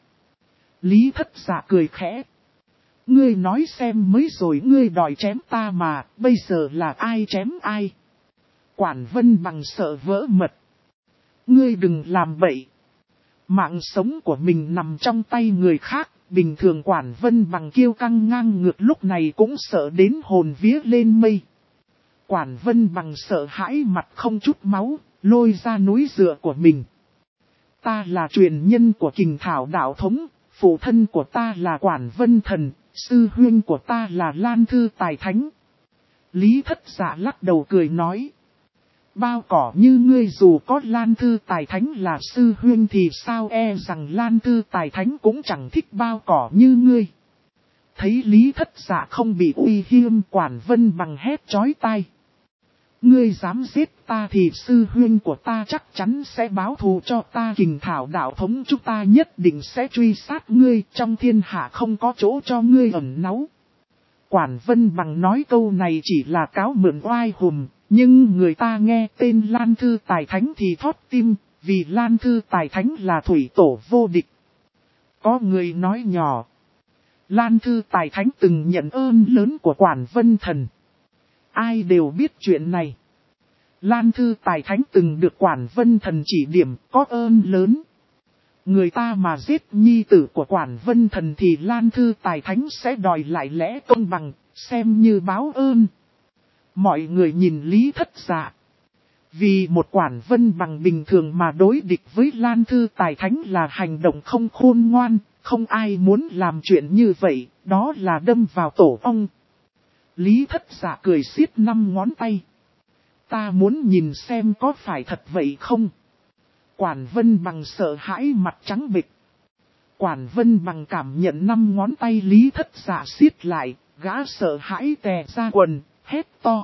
Lý Thất Dạ cười khẽ. Ngươi nói xem mới rồi ngươi đòi chém ta mà, bây giờ là ai chém ai? Quản Vân Bằng sợ vỡ mật. Ngươi đừng làm bậy. Mạng sống của mình nằm trong tay người khác, bình thường Quản Vân Bằng kiêu căng ngang ngược lúc này cũng sợ đến hồn vía lên mây. Quản Vân Bằng sợ hãi mặt không chút máu, lôi ra núi dựa của mình. Ta là truyền nhân của Kình Thảo đạo thống, phụ thân của ta là Quản Vân Thần, sư huynh của ta là Lan Thư Tài Thánh. Lý Thất Dạ lắc đầu cười nói. Bao cỏ như ngươi dù có Lan Thư Tài Thánh là sư huynh thì sao e rằng Lan Thư Tài Thánh cũng chẳng thích bao cỏ như ngươi. Thấy Lý Thất Dạ không bị uy hiếp Quản Vân Bằng hét chói tai. Ngươi dám giết ta thì sư huynh của ta chắc chắn sẽ báo thù cho ta. Kình Thảo đạo thống chúng ta nhất định sẽ truy sát ngươi, trong thiên hạ không có chỗ cho ngươi ẩn náu. Quản Vân Bằng nói câu này chỉ là cáo mượn oai hùm, nhưng người ta nghe tên Lan Thư Tài Thánh thì thót tim, vì Lan Thư Tài Thánh là thủy tổ vô địch. Có người nói nhỏ, Lan Thư Tài Thánh từng nhận ơn lớn của Quản Vân Thần. Ai đều biết chuyện này. Lan Thư Tài Thánh từng được Quản Vân Thần chỉ điểm, có ơn lớn. Người ta mà giết nhi tử của Quản Vân Thần thì Lan Thư Tài Thánh sẽ đòi lại lẽ công bằng, xem như báo ơn. Mọi người nhìn Lý Thất Dạ. Vì một Quản Vân Bằng bình thường mà đối địch với Lan Thư Tài Thánh là hành động không khôn ngoan, không ai muốn làm chuyện như vậy, đó là đâm vào tổ ong. Lý Thất Dạ cười xiết 5 ngón tay. Ta muốn nhìn xem có phải thật vậy không? Quản Vân Bằng sợ hãi mặt trắng bệch. Quản Vân Bằng cảm nhận 5 ngón tay Lý Thất Dạ xiết lại, gã sợ hãi tè ra quần, hét to.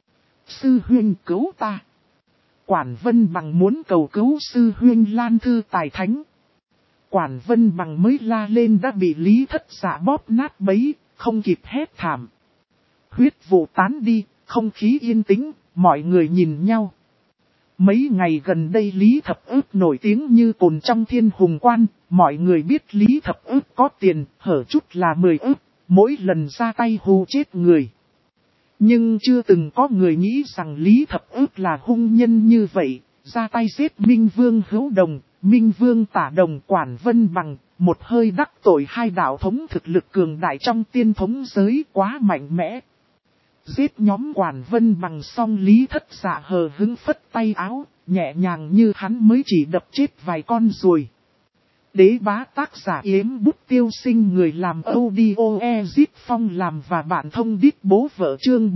Sư huynh cứu ta. Quản Vân Bằng muốn cầu cứu sư huynh Lan Thư Tài Thánh. Quản Vân Bằng mới la lên đã bị Lý Thất Dạ bóp nát bấy, không kịp hét thảm. Huyết vụ tán đi, không khí yên tĩnh, mọi người nhìn nhau. Mấy ngày gần đây Lý Thập Ức nổi tiếng như cồn trong Thiên Hùng Quan, mọi người biết Lý Thập Ức có tiền, hở chút là 10 ức, mỗi lần ra tay hù chết người. Nhưng chưa từng có người nghĩ rằng Lý Thập Ức là hung nhân như vậy, ra tay giết Minh Vương Hữu Đồng, Minh Vương Tả Đồng, Quản Vân Bằng, một hơi đắc tội 2 đạo thống thực lực cường đại trong tiên thống giới, quá mạnh mẽ. Giết nhóm Quản Vân Bằng xong Lý Thất Dạ hờ hững phất tay áo, nhẹ nhàng như hắn mới chỉ đập chết vài con ruồi. Đế Bá tác giả Yếm Bút Tiêu Sinh, người làm audio Ezit Phong làm và bạn thông đít bố vợ, chương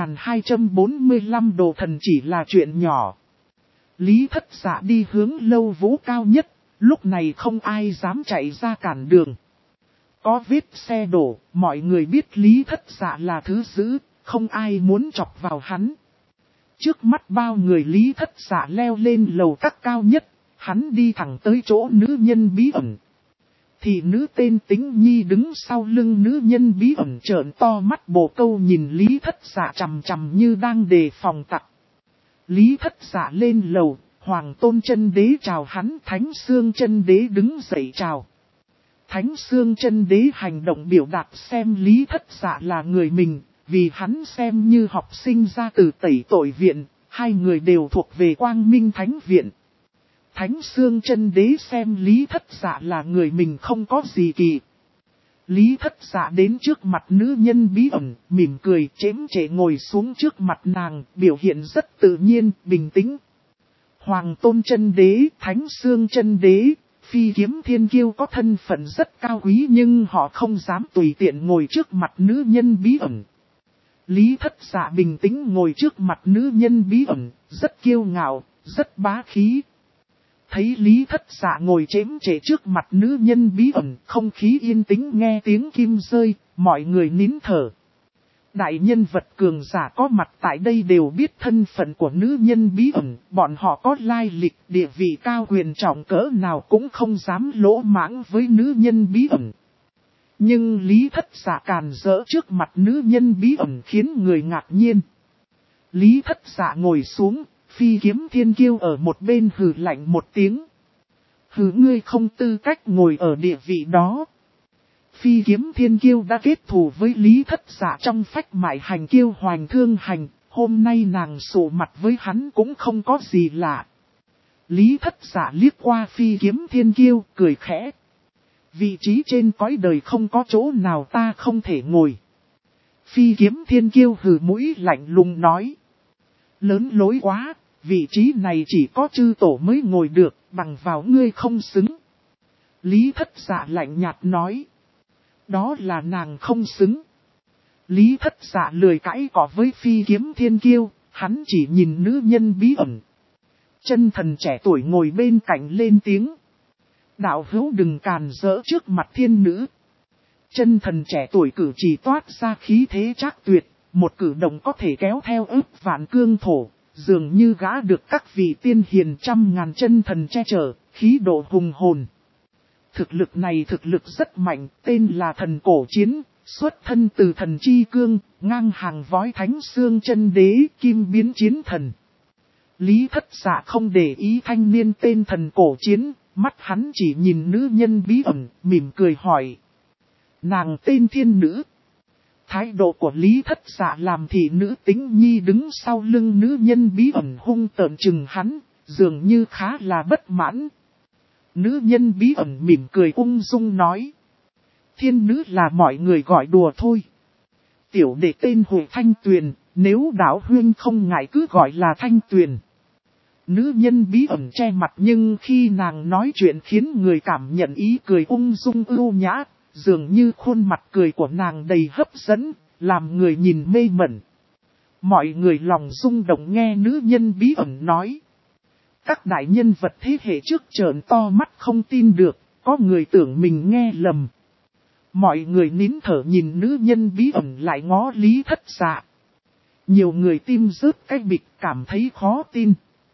4245 đồ thần chỉ là chuyện nhỏ. Lý Thất Dạ đi hướng lâu vũ cao nhất, lúc này không ai dám chạy ra cản đường. Có vết xe đổ, mọi người biết Lý Thất Dạ là thứ dữ, không ai muốn chọc vào hắn. Trước mắt bao người Lý Thất Dạ leo lên lầu các cao nhất, hắn đi thẳng tới chỗ nữ nhân bí ẩn. Thì nữ tên Tính Nhi đứng sau lưng nữ nhân bí ẩn trợn to mắt bồ câu nhìn Lý Thất Dạ chằm chằm như đang đề phòng tặc. Lý Thất Dạ lên lầu, Hoàng Tôn Chân Đế chào hắn, Thánh Xương Chân Đế đứng dậy chào. Thánh Xương Chân Đế hành động biểu đạt xem Lý Thất Dạ là người mình, vì hắn xem như học sinh ra từ Tẩy Tội Viện, 2 người đều thuộc về Quang Minh Thánh Viện. Thánh Xương Chân Đế xem Lý Thất Dạ là người mình không có gì kỳ. Lý Thất Dạ đến trước mặt nữ nhân bí ẩn, mỉm cười chém chệ ngồi xuống trước mặt nàng, biểu hiện rất tự nhiên, bình tĩnh. Hoàng Tôn Chân Đế, Thánh Xương Chân Đế, Phi Kiếm Thiên Kiêu có thân phận rất cao quý nhưng họ không dám tùy tiện ngồi trước mặt nữ nhân bí ẩn. Lý Thất Dạ bình tĩnh ngồi trước mặt nữ nhân bí ẩn, rất kiêu ngạo, rất bá khí. Thấy Lý Thất Dạ ngồi chém chệ trước mặt nữ nhân bí ẩn, không khí yên tĩnh, nghe tiếng kim rơi, mọi người nín thở. Đại nhân vật cường giả có mặt tại đây đều biết thân phận của nữ nhân bí ẩn, bọn họ có lai lịch, địa vị cao quyền trọng cỡ nào cũng không dám lỗ mãng với nữ nhân bí ẩn. Nhưng Lý Thất Dạ càn rỡ trước mặt nữ nhân bí ẩn khiến người ngạc nhiên. Lý Thất Dạ ngồi xuống, Phi Kiếm Thiên Kiêu ở một bên hừ lạnh một tiếng. Hừ, ngươi không tư cách ngồi ở địa vị đó. Phi Kiếm Thiên Kiêu đã kết thù với Lý Thất Dạ trong phách mại hành kiêu hoành thương hành, hôm nay nàng sụ mặt với hắn cũng không có gì lạ. Lý Thất Dạ liếc qua Phi Kiếm Thiên Kiêu, cười khẽ. Vị trí trên cõi đời không có chỗ nào ta không thể ngồi. Phi Kiếm Thiên Kiêu hừ mũi lạnh lùng nói. Lớn lối quá, vị trí này chỉ có chư tổ mới ngồi được, bằng vào ngươi không xứng. Lý Thất Dạ lạnh nhạt nói. Đó là nàng không xứng. Lý Thất Dạ lười cãi cọ với Phi Kiếm Thiên Kiêu, hắn chỉ nhìn nữ nhân bí ẩn. Chân thần trẻ tuổi ngồi bên cạnh lên tiếng. Đạo hữu đừng càn rỡ trước mặt thiên nữ. Chân thần trẻ tuổi cử chỉ toát ra khí thế trác tuyệt, một cử động có thể kéo theo ức vạn cương thổ, dường như gã được các vị tiên hiền trăm ngàn chân thần che chở, khí độ hùng hồn. Thực lực này thực lực rất mạnh, tên là thần cổ chiến, xuất thân từ thần chi cương, ngang hàng vói thánh xương chân đế, kim biến chiến thần. Lý Thất Dạ không để ý thanh niên tên thần cổ chiến, mắt hắn chỉ nhìn nữ nhân bí ẩn, mỉm cười hỏi. Nàng tên thiên nữ. Thái độ của Lý Thất Dạ làm thị nữ Tính Nhi đứng sau lưng nữ nhân bí ẩn hung tợn chừng hắn, dường như khá là bất mãn. Nữ nhân bí ẩn mỉm cười ung dung nói. Thiên nữ là mọi người gọi đùa thôi. Tiểu đệ tên Hội Thanh Tuyền, nếu đạo huyên không ngại cứ gọi là Thanh Tuyền. Nữ nhân bí ẩn che mặt nhưng khi nàng nói chuyện khiến người cảm nhận ý cười ung dung ưu nhã, dường như khuôn mặt cười của nàng đầy hấp dẫn, làm người nhìn mê mẩn. Mọi người lòng rung động nghe nữ nhân bí ẩn nói. Các đại nhân vật thế hệ trước trợn to mắt không tin được, có người tưởng mình nghe lầm. Mọi người nín thở nhìn nữ nhân bí ẩn lại ngó Lý Thất Dạ. Nhiều người tim rớt cái bịch cảm thấy khó tin.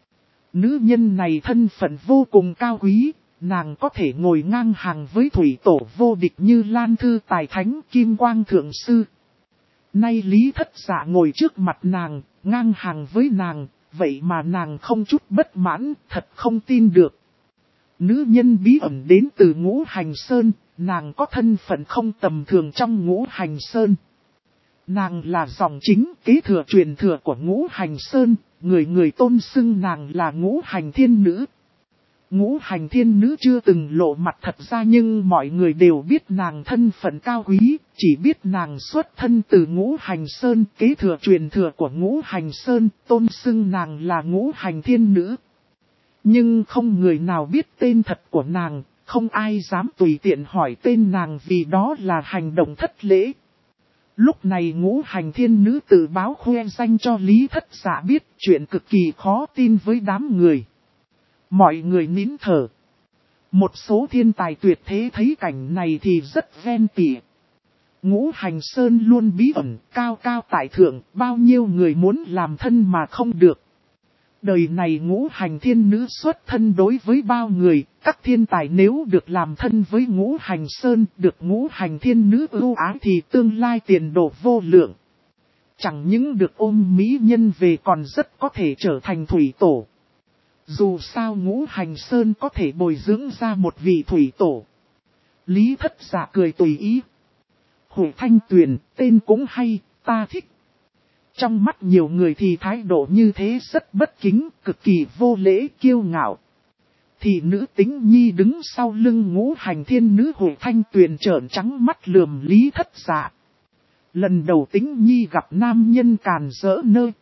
Nữ nhân này thân phận vô cùng cao quý, nàng có thể ngồi ngang hàng với thủy tổ vô địch như Lan Thư Tài Thánh Kim Quang Thượng Sư. Nay Lý Thất Dạ ngồi trước mặt nàng, ngang hàng với nàng, vậy mà nàng không chút bất mãn, thật không tin được. Nữ nhân bí ẩn đến từ Ngũ Hành Sơn, nàng có thân phận không tầm thường trong Ngũ Hành Sơn. Nàng là dòng chính kế thừa truyền thừa của Ngũ Hành Sơn, người người tôn xưng nàng là Ngũ Hành Thiên Nữ. Ngũ Hành Thiên Nữ chưa từng lộ mặt thật ra nhưng mọi người đều biết nàng thân phận cao quý, chỉ biết nàng xuất thân từ Ngũ Hành Sơn, kế thừa truyền thừa của Ngũ Hành Sơn, tôn xưng nàng là Ngũ Hành Thiên Nữ. Nhưng không người nào biết tên thật của nàng, không ai dám tùy tiện hỏi tên nàng vì đó là hành động thất lễ. Lúc này Ngũ Hành Thiên Nữ tự báo khoe danh cho Lý Thất Dạ biết chuyện cực kỳ khó tin với đám người. Mọi người nín thở. Một số thiên tài tuyệt thế thấy cảnh này thì rất ven tỉa. Ngũ Hành Sơn luôn bí ẩn, cao cao tại thượng, bao nhiêu người muốn làm thân mà không được. Đời này Ngũ Hành Thiên Nữ xuất thân đối với bao người, các thiên tài nếu được làm thân với Ngũ Hành Sơn, được Ngũ Hành Thiên Nữ ưu ái thì tương lai tiền đồ vô lượng. Chẳng những được ôm mỹ nhân về còn rất có thể trở thành thủy tổ. Dù sao Ngũ Hành Sơn có thể bồi dưỡng ra một vị thủy tổ. Lý Thất Dạ cười tùy ý. Hội Thanh Tuyền, tên cũng hay, ta thích. Trong mắt nhiều người thì thái độ như thế rất bất kính, cực kỳ vô lễ kiêu ngạo. Thì nữ Tính Nhi đứng sau lưng Ngũ Hành Thiên Nữ Hội Thanh Tuyền trợn trắng mắt lườm Lý Thất Dạ. Lần đầu Tính Nhi gặp nam nhân càn rỡ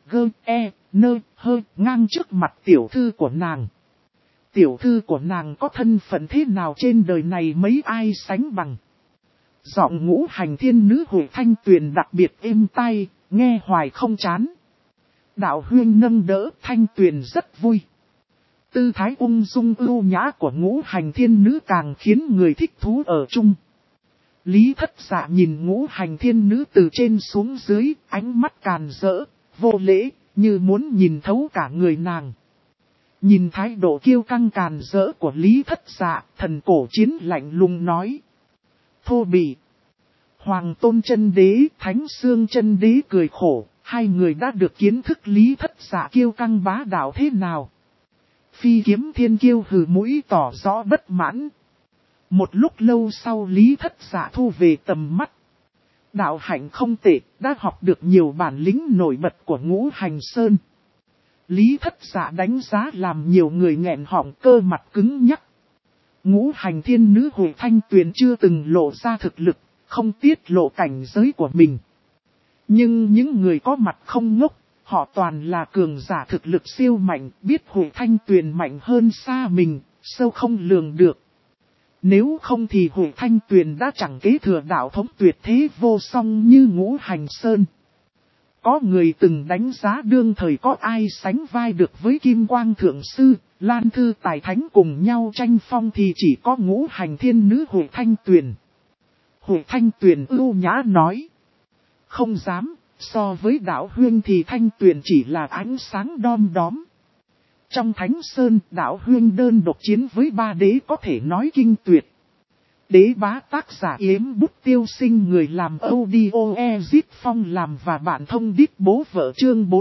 nơ ngang trước mặt tiểu thư của nàng. Tiểu thư của nàng có thân phận thế nào trên đời này mấy ai sánh bằng. Giọng Ngũ Hành Thiên Nữ Hội Thanh Tuyền đặc biệt êm tai, nghe hoài không chán. Đạo huyên nâng đỡ Thanh Tuyền rất vui. Tư thái ung dung ưu nhã của Ngũ Hành Thiên Nữ càng khiến người thích thú ở chung. Lý Thất Dạ nhìn Ngũ Hành Thiên Nữ từ trên xuống dưới, ánh mắt càn rỡ, vô lễ, như muốn nhìn thấu cả người nàng. Nhìn thái độ kiêu căng càn rỡ của Lý Thất Dạ, thần cổ chiến lạnh lùng nói. Thô bỉ. Hoàng Tôn Chân Đế, Thánh Xương Chân Đế cười khổ, hai người đã được kiến thức Lý Thất Dạ kiêu căng bá đạo thế nào. Phi Kiếm Thiên Kiêu hừ mũi tỏ rõ bất mãn. Một lúc lâu sau Lý Thất Dạ thu về tầm mắt. Đạo hạnh không tệ, đã học được nhiều bản lĩnh nổi bật của Ngũ Hành Sơn. Lý Thất Dạ đánh giá làm nhiều người nghẹn họng cơ mặt cứng nhắc. Ngũ Hành Thiên Nữ Hội Thanh Tuyền chưa từng lộ ra thực lực, không tiết lộ cảnh giới của mình. Nhưng những người có mặt không ngốc, họ toàn là cường giả thực lực siêu mạnh, biết Hội Thanh Tuyền mạnh hơn xa mình, sâu không lường được. Nếu không thì Hội Thanh Tuyền đã chẳng kế thừa đạo thống tuyệt thế vô song như Ngũ Hành Sơn. Có người từng đánh giá đương thời có ai sánh vai được với Kim Quang Thượng Sư, Lan Thư Tài Thánh cùng nhau tranh phong thì chỉ có Ngũ Hành Thiên Nữ Hội Thanh Tuyền. Hội Thanh Tuyền ưu nhã nói. Không dám, So với Đạo Huyên thì Thanh Tuyền chỉ là ánh sáng đom đóm. Trong Thánh Sơn, Đạo Huyên đơn độc chiến với 3 đế có thể nói kinh tuyệt. Đế bá tác giả Yếm Bút Tiêu Sinh, người làm audio Ezit Phong làm và bạn thông đít bố vợ, chương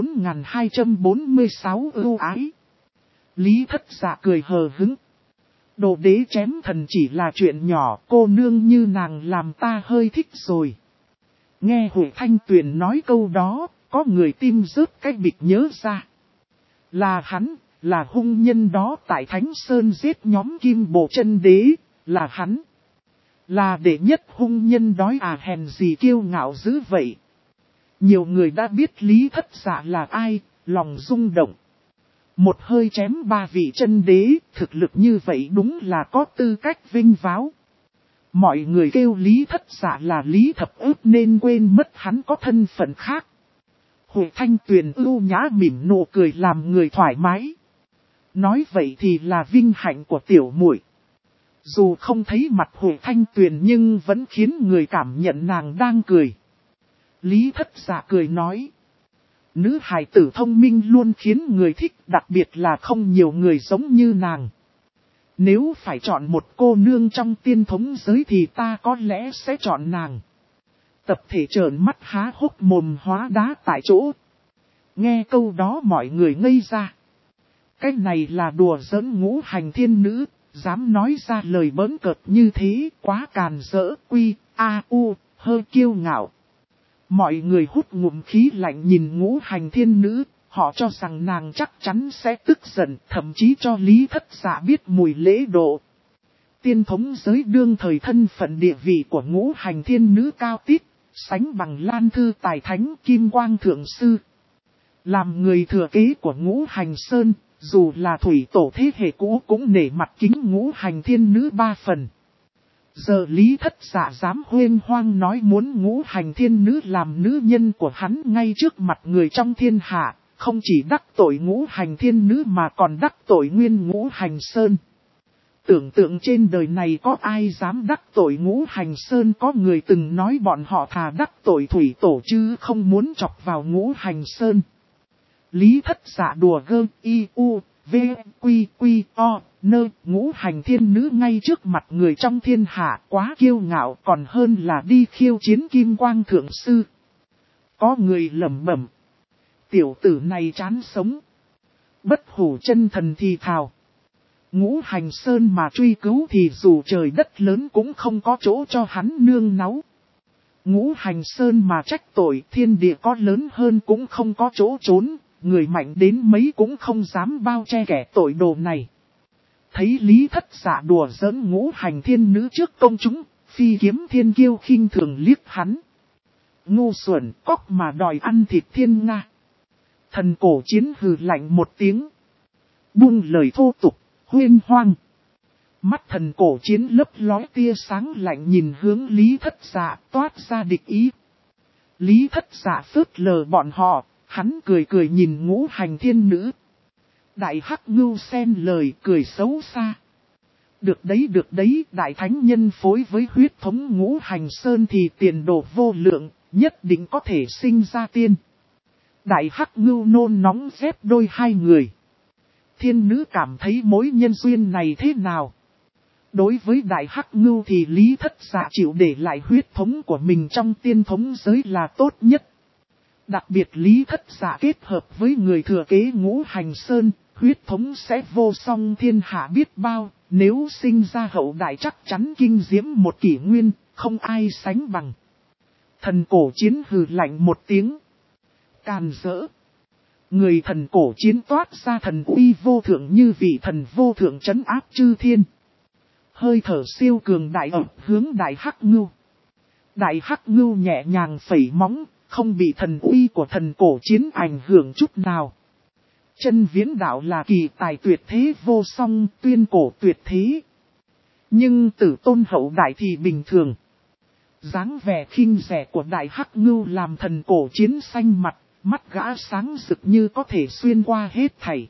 4246 ưu ái. Lý Thất Dạ cười hờ hững. Đồ đế chém thần chỉ là chuyện nhỏ, cô nương như nàng làm ta hơi thích rồi. Nghe Hội Thanh Tuyền nói câu đó, có người tim rớt cái bịch nhớ ra. Là hắn, là hung nhân đó tại Thánh Sơn giết nhóm Kim Bộ Chân Đế, là hắn. Là đệ nhất hung nhân đói à, hèn gì kiêu ngạo dữ vậy. Nhiều người đã biết Lý Thất Dạ là ai, lòng rung động. Một hơi chém 3 vị chân đế, thực lực như vậy đúng là có tư cách vinh váo. Mọi người kêu Lý Thất Dạ là Lý Thập Ức nên quên mất hắn có thân phận khác. Hội Thanh Tuyền ưu nhã mỉm nụ cười làm người thoải mái. Nói vậy thì là vinh hạnh của tiểu muội. Dù không thấy mặt Hội Thanh Tuyền nhưng vẫn khiến người cảm nhận nàng đang cười. Lý Thất Dạ cười nói. Nữ hài tử thông minh luôn khiến người thích, đặc biệt là không nhiều người giống như nàng. Nếu phải chọn một cô nương trong tiên thống giới thì ta có lẽ sẽ chọn nàng. Tập thể trợn mắt há hốc mồm hóa đá tại chỗ. Nghe câu đó mọi người ngây ra. Cái này là đùa giỡn Ngũ Hành Thiên Nữ, dám nói ra lời bỡn cợt như thế, quá càn rỡ, hơi kiêu ngạo. Mọi người hút ngụm khí lạnh nhìn Ngũ Hành Thiên Nữ, họ cho rằng nàng chắc chắn sẽ tức giận, thậm chí cho Lý Thất Dạ biết mùi lễ độ. Tiên thống giới đương thời thân phận địa vị của Ngũ Hành Thiên Nữ cao tít, sánh bằng Lan Thư Tài Thánh Kim Quang Thượng Sư. Làm người thừa kế của Ngũ Hành Sơn, dù là thủy tổ thế hệ cũ cũng nể mặt kính Ngũ Hành Thiên Nữ 3 phần. Giờ Lý Thất Dạ dám huênh hoang nói muốn Ngũ Hành Thiên Nữ làm nữ nhân của hắn ngay trước mặt người trong thiên hạ, không chỉ đắc tội Ngũ Hành Thiên Nữ mà còn đắc tội nguyên Ngũ Hành Sơn. Tưởng tượng trên đời này có ai dám đắc tội Ngũ Hành Sơn, có người từng nói bọn họ thà đắc tội thủy tổ chứ không muốn chọc vào Ngũ Hành Sơn. Lý Thất Dạ đùa gơ Ngũ Hành Thiên Nữ ngay trước mặt người trong thiên hạ quá kiêu ngạo, còn hơn là đi khiêu chiến Kim Quang Thượng Sư. Có người lẩm bẩm. Tiểu tử này chán sống. Bất hủ chân thần thì thào. Ngũ Hành Sơn mà truy cứu thì dù trời đất lớn cũng không có chỗ cho hắn nương náu. Ngũ Hành Sơn mà trách tội, thiên địa có lớn hơn cũng không có chỗ trốn. Người mạnh đến mấy cũng không dám bao che kẻ tội đồ này. Thấy Lý Thất Dạ đùa giỡn Ngũ Hành Thiên Nữ trước công chúng, Phi Kiếm Thiên Kiêu khinh thường liếc hắn. Ngu xuẩn cóc mà đòi ăn thịt thiên nga. Thần Cổ Chiến hừ lạnh một tiếng. Buông lời thô tục, huyên hoang. Mắt Thần Cổ Chiến lấp lóe tia sáng lạnh nhìn hướng Lý Thất Dạ toát ra địch ý. Lý Thất Dạ phớt lờ bọn họ. Hắn cười cười nhìn Ngũ Hành Thiên Nữ. Đại Hắc Ngưu xen lời cười xấu xa. Được đấy, Đại Thánh Nhân phối với huyết thống Ngũ Hành Sơn thì tiền đồ vô lượng, nhất định có thể sinh ra tiên. Đại Hắc Ngưu nôn nóng dép đôi hai người. Thiên Nữ cảm thấy mối nhân duyên này thế nào? Đối với Đại Hắc Ngưu thì Lý Thất Dạ chịu để lại huyết thống của mình trong tiên thống giới là tốt nhất. Đặc biệt Lý Thất Dạ kết hợp với người thừa kế Ngũ Hành Sơn, huyết thống sẽ vô song thiên hạ biết bao, nếu sinh ra hậu đại chắc chắn kinh diễm một kỷ nguyên, không ai sánh bằng. Thần Cổ Chiến hừ lạnh một tiếng. Càn rỡ. Người Thần Cổ Chiến toát ra thần uy vô thượng như vị thần vô thượng trấn áp chư thiên. Hơi thở siêu cường đại ập hướng Đại Hắc Ngưu. Đại Hắc Ngưu nhẹ nhàng phẩy móng. Không bị thần uy của Thần Cổ Chiến ảnh hưởng chút nào. Chân Viễn Đạo là kỳ tài tuyệt thế vô song, tuyên cổ tuyệt thế. Nhưng Tử Tôn hậu đại thì bình thường. Dáng vẻ khinh rẻ của Đại Hắc Ngưu làm Thần Cổ Chiến xanh mặt, mắt gã sáng rực như có thể xuyên qua hết thảy.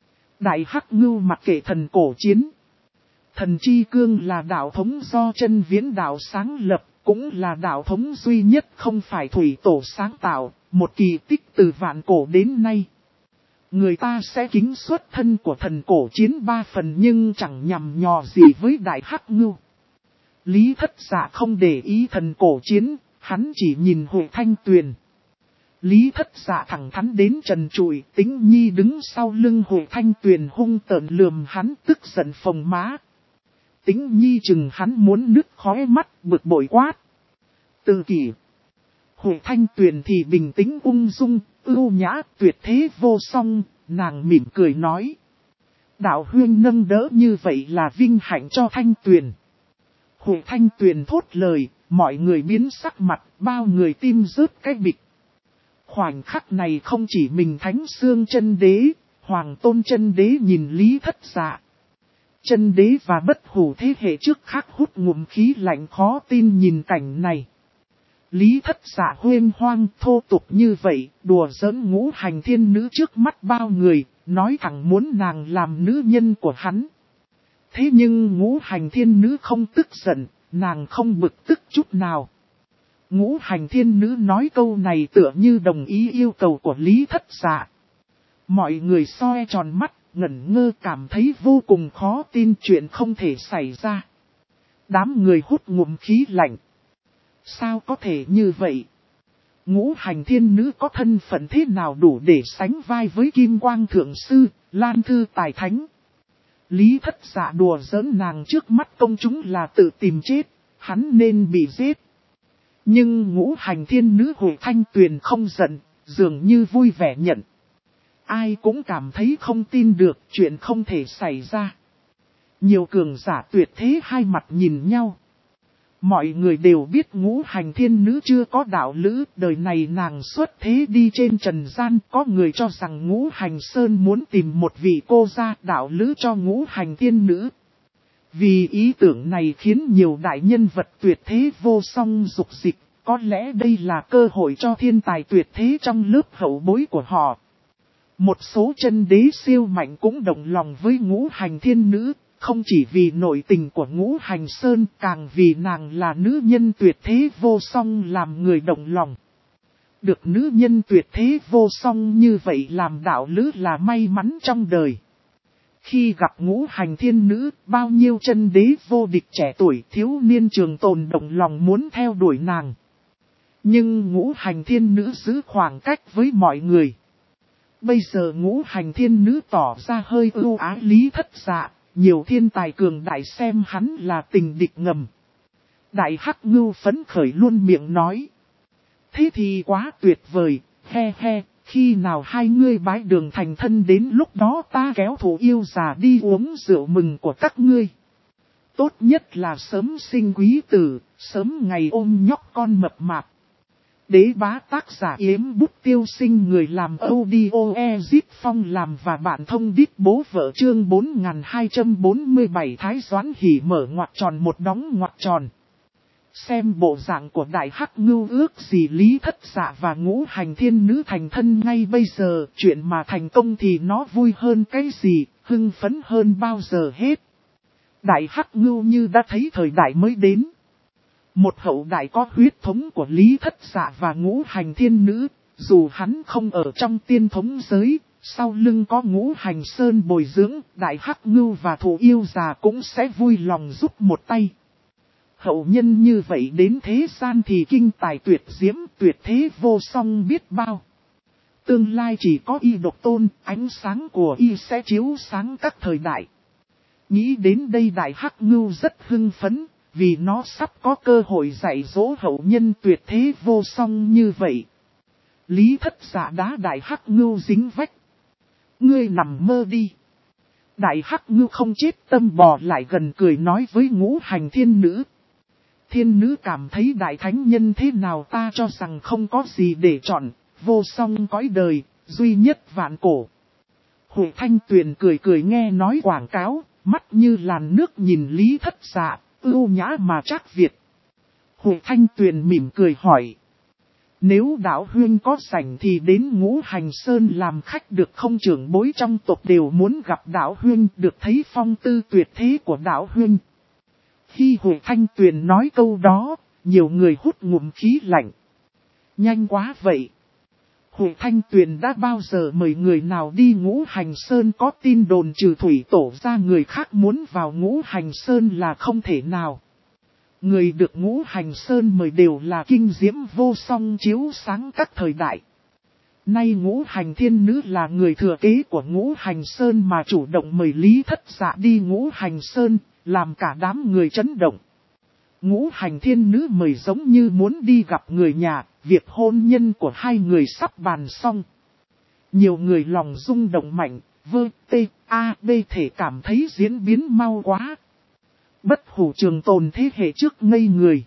Đại Hắc Ngưu mặc kệ Thần Cổ Chiến. Thần Chi Cương là đạo thống do Chân Viễn Đạo sáng lập. Cũng là đạo thống duy nhất không phải thủy tổ sáng tạo, một kỳ tích từ vạn cổ đến nay. Người ta sẽ kính xuất thân của thần cổ chiến 3 phần nhưng chẳng nhằm nhò gì với Đại Hắc Ngưu. Lý Thất Dạ không để ý thần cổ chiến, hắn chỉ nhìn Hội Thanh Tuyền. Lý Thất Dạ thẳng thắn đến trần trụi, Tĩnh Nhi đứng sau lưng Hội Thanh Tuyền hung tợn lườm hắn tức giận phồng má. Tĩnh Nhi chừng hắn muốn nứt khóe mắt bực bội quát. Từ kỷ. Hội Thanh Tuyền thì bình tĩnh ung dung, ưu nhã, tuyệt thế vô song, nàng mỉm cười nói. Đạo huynh nâng đỡ như vậy là vinh hạnh cho Thanh Tuyền. Hội Thanh Tuyền thốt lời, mọi người biến sắc mặt, bao người tim rớt cái bịch. Khoảnh khắc này không chỉ mình Thánh Xương Chân Đế, Hoàng Tôn Chân Đế nhìn Lý Thất Dạ. Chân Đế và Bất Hủ thế hệ trước khác hút ngụm khí lạnh khó tin nhìn cảnh này. Lý Thất Dạ huyên hoang thô tục như vậy, đùa giỡn Ngũ Hành Thiên Nữ trước mắt bao người, nói thẳng muốn nàng làm nữ nhân của hắn. Thế nhưng Ngũ Hành Thiên Nữ không tức giận, nàng không bực tức chút nào. Ngũ Hành Thiên Nữ nói câu này tựa như đồng ý yêu cầu của Lý Thất Dạ. Mọi người soi tròn mắt, ngẩn ngơ cảm thấy vô cùng khó tin chuyện không thể xảy ra. Đám người hút ngụm khí lạnh. Sao có thể như vậy? Ngũ Hành Thiên Nữ có thân phận thế nào đủ để sánh vai với Kim Quang Thượng Sư, Lan Thư Tài Thánh? Lý Thất Dạ đùa giỡn nàng trước mắt công chúng là tự tìm chết, hắn nên bị giết. Nhưng Ngũ Hành Thiên Nữ Hội Thanh Tuyền không giận, dường như vui vẻ nhận. Ai cũng cảm thấy không tin được chuyện không thể xảy ra. Nhiều cường giả tuyệt thế hai mặt nhìn nhau. Mọi người đều biết Ngũ Hành Thiên Nữ chưa có đạo lữ, đời này nàng xuất thế đi trên trần gian. Có người cho rằng Ngũ Hành Sơn muốn tìm một vị cô gia đạo lữ cho Ngũ Hành Thiên Nữ. Vì ý tưởng này khiến nhiều đại nhân vật tuyệt thế vô song dục dịch, có lẽ đây là cơ hội cho thiên tài tuyệt thế trong lớp hậu bối của họ. Một số chân đế siêu mạnh cũng đồng lòng với Ngũ Hành Thiên Nữ, không chỉ vì nội tình của Ngũ Hành Sơn, càng vì nàng là nữ nhân tuyệt thế vô song làm người động lòng. Được nữ nhân tuyệt thế vô song như vậy làm đạo lữ là may mắn trong đời. Khi gặp Ngũ Hành Thiên Nữ, bao nhiêu chân đế vô địch trẻ tuổi thiếu niên trường tồn động lòng muốn theo đuổi nàng. Nhưng Ngũ Hành Thiên Nữ giữ khoảng cách với mọi người. Bây giờ Ngũ Hành Thiên Nữ tỏ ra hơi ưu ái Lý Thất Dạ, nhiều thiên tài cường đại xem hắn là tình địch ngầm. Đại Hắc Ngưu phấn khởi luôn miệng nói. Thế thì quá tuyệt vời, he he, khi nào hai ngươi bái đường thành thân đến lúc đó ta kéo thủ yêu già đi uống rượu mừng của các ngươi. Tốt nhất là sớm sinh quý tử, sớm ngày ôm nhóc con mập mạp. Đế bá tác giả Yếm Bút Tiêu Sinh, người làm audio Ezip Phong làm và bạn thông đít bố vợ chương 4247 Thái Doãn Hỉ mở ngoặc tròn một đóng ngoặc tròn. Xem bộ dạng của Đại Hắc Ngưu ước gì Lý Thất Dạ và Ngũ Hành Thiên Nữ thành thân ngay bây giờ, chuyện mà thành công thì nó vui hơn cái gì, hưng phấn hơn bao giờ hết. Đại Hắc Ngưu như đã thấy thời đại mới đến. Một hậu đại có huyết thống của Lý Thất Dạ và Ngũ Hành Thiên Nữ, dù hắn không ở trong tiên thống giới, sau lưng có Ngũ Hành Sơn bồi dưỡng, Đại Hắc Ngưu và Thủ Yêu Già cũng sẽ vui lòng giúp một tay. Hậu nhân như vậy đến thế gian thì kinh tài tuyệt diễm, tuyệt thế vô song biết bao. Tương lai chỉ có y độc tôn, ánh sáng của y sẽ chiếu sáng các thời đại. Nghĩ đến đây Đại Hắc Ngưu rất hưng phấn, vì nó sắp có cơ hội dạy dỗ hậu nhân tuyệt thế vô song như vậy. Lý Thất Dạ đá Đại Hắc Ngưu dính vách. Ngươi nằm mơ đi. Đại Hắc Ngưu không chết tâm bò lại gần cười nói với Ngũ Hành Thiên Nữ. Thiên Nữ cảm thấy đại thánh nhân thế nào ta cho rằng không có gì để chọn, vô song cõi đời, duy nhất vạn cổ. Hội Thanh Tuyền cười cười nghe nói quảng cáo, mắt như làn nước nhìn Lý Thất Dạ, ưu nhã mà trác Việt. Hội Thanh Tuyền mỉm cười hỏi. Nếu đạo huynh có rảnh thì đến Ngũ Hành Sơn làm khách được không? Trưởng bối trong tộc đều muốn gặp đạo huynh, được thấy phong tư tuyệt thế của đạo huynh. Khi Hội Thanh Tuyền nói câu đó, nhiều người hút ngụm khí lạnh. Nhanh quá vậy. Hội Thanh Tuyền đã bao giờ mời người nào đi Ngũ Hành Sơn, có tin đồn trừ thủy tổ ra người khác muốn vào Ngũ Hành Sơn là không thể nào. Người được Ngũ Hành Sơn mời đều là kinh diễm vô song chiếu sáng các thời đại. Nay Ngũ Hành Thiên Nữ là người thừa kế của Ngũ Hành Sơn mà chủ động mời Lý Thất Dạ đi Ngũ Hành Sơn, làm cả đám người chấn động. Ngũ Hành Thiên Nữ mời giống như muốn đi gặp người nhà, việc hôn nhân của hai người sắp bàn xong. Nhiều người lòng rung động mạnh, thể cảm thấy diễn biến mau quá. Bất hủ trường tồn thế hệ trước ngây người.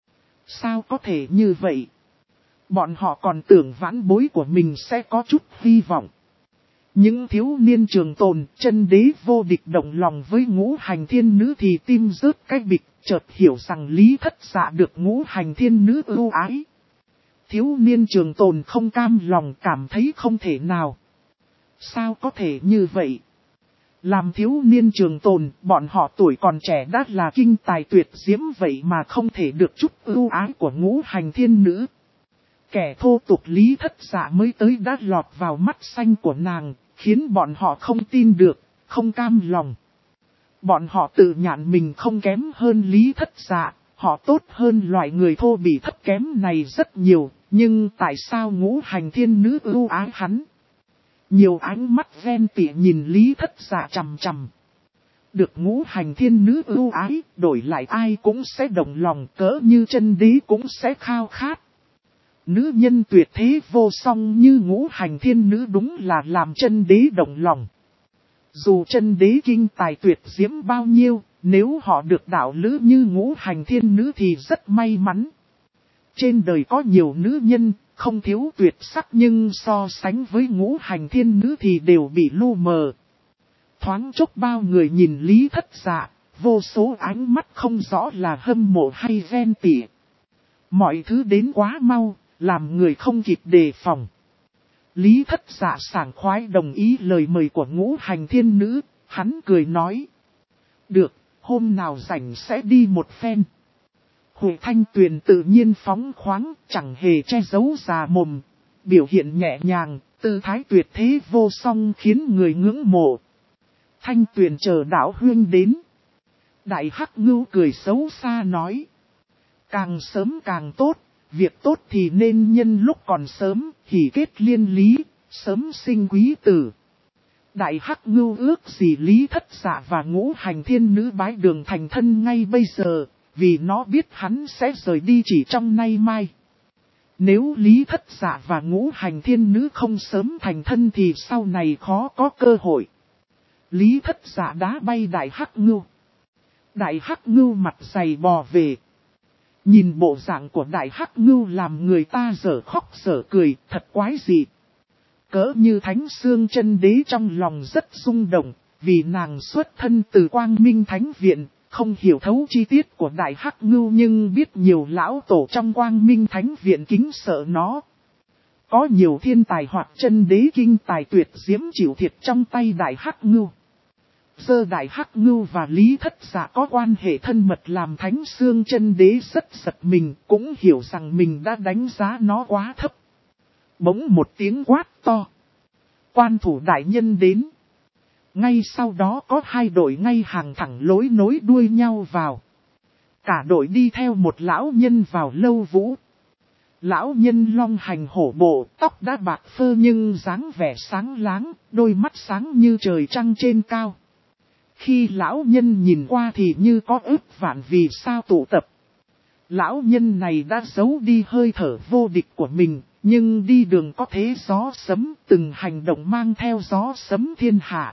Sao có thể như vậy? Bọn họ còn tưởng vãn bối của mình sẽ có chút hy vọng. Những thiếu niên trường tồn, chân đế vô địch động lòng với Ngũ Hành Thiên Nữ thì tim rớt cái bịch, chợt hiểu rằng Lý Thất Dạ được Ngũ Hành Thiên Nữ ưu ái. Thiếu niên trường tồn không cam lòng, cảm thấy không thể nào. Sao có thể như vậy? Làm thiếu niên trường tồn, bọn họ tuổi còn trẻ đã là kinh tài tuyệt diễm, vậy mà không thể được chút ưu ái của Ngũ Hành Thiên Nữ. Kẻ thô tục Lý Thất Dạ mới tới đã lọt vào mắt xanh của nàng, khiến bọn họ không tin được, không cam lòng. Bọn họ tự nhạn mình không kém hơn Lý Thất Dạ, họ tốt hơn loại người thô bị thấp kém này rất nhiều, nhưng tại sao Ngũ Hành Thiên Nữ ưu ái hắn? Nhiều ánh mắt ghen tị nhìn Lý Thất Dạ chằm chằm. Được Ngũ Hành Thiên Nữ ưu ái, đổi lại ai cũng sẽ động lòng, cỡ như chân đế cũng sẽ khao khát. Nữ nhân tuyệt thế vô song như Ngũ Hành Thiên Nữ đúng là làm chân đế động lòng. Dù chân đế kinh tài tuyệt diễm bao nhiêu, nếu họ được đạo lữ như Ngũ Hành Thiên Nữ thì rất may mắn. Trên đời có nhiều nữ nhân, không thiếu tuyệt sắc, nhưng so sánh với Ngũ Hành Thiên Nữ thì đều bị lu mờ. Thoáng chốc bao người nhìn Lý Thất Dạ, vô số ánh mắt không rõ là hâm mộ hay ghen tị. Mọi thứ đến quá mau, làm người không kịp đề phòng. Lý Thất Dạ sảng khoái đồng ý lời mời của Ngũ Hành Thiên Nữ, hắn cười nói. Được, hôm nào rảnh sẽ đi một phen. Hội Thanh Tuyền tự nhiên phóng khoáng, chẳng hề che giấu già mồm, biểu hiện nhẹ nhàng, tư thái tuyệt thế vô song khiến người ngưỡng mộ. Thanh Tuyền chờ đạo huyên đến. Đại Hắc Ngưu cười xấu xa nói. Càng sớm càng tốt, việc tốt thì nên nhân lúc còn sớm, hỷ kết liên lý, sớm sinh quý tử. Đại Hắc Ngưu ước gì Lý Thất Dạ và Ngũ Hành Thiên Nữ bái đường thành thân ngay bây giờ, vì nó biết hắn sẽ rời đi chỉ trong nay mai. Nếu Lý Thất Dạ và Ngũ Hành Thiên Nữ không sớm thành thân thì sau này khó có cơ hội. Lý Thất Dạ đá bay Đại Hắc Ngưu. Đại Hắc Ngưu mặt dày bò về. Nhìn bộ dạng của Đại Hắc Ngưu làm người ta dở khóc dở cười, thật quái dị. Cỡ như Thánh Xương Chân Đế trong lòng rất rung động, vì nàng xuất thân từ Quang Minh Thánh Viện, không hiểu thấu chi tiết của Đại Hắc Ngưu nhưng biết nhiều lão tổ trong Quang Minh Thánh Viện kính sợ nó. Có nhiều thiên tài hoặc chân đế kinh tài tuyệt diễm chịu thiệt trong tay Đại Hắc Ngưu. Giờ Đại Hắc Ngưu và Lý Thất Dạ có quan hệ thân mật làm Thánh Xương Chân Đế rất giật mình, cũng hiểu rằng mình đã đánh giá nó quá thấp. Bỗng một tiếng quát to. Quan thủ đại nhân đến. Ngay sau đó có hai đội ngay hàng thẳng lối nối đuôi nhau vào. Cả đội đi theo một lão nhân vào lâu vũ. Lão nhân long hành hổ bộ, tóc đã bạc phơ nhưng dáng vẻ sáng láng, đôi mắt sáng như trời trăng trên cao. Khi lão nhân nhìn qua thì như có ức vạn vì sao tụ tập. Lão nhân này đã giấu đi hơi thở vô địch của mình, nhưng đi đường có thế gió sấm, từng hành động mang theo gió sấm thiên hạ.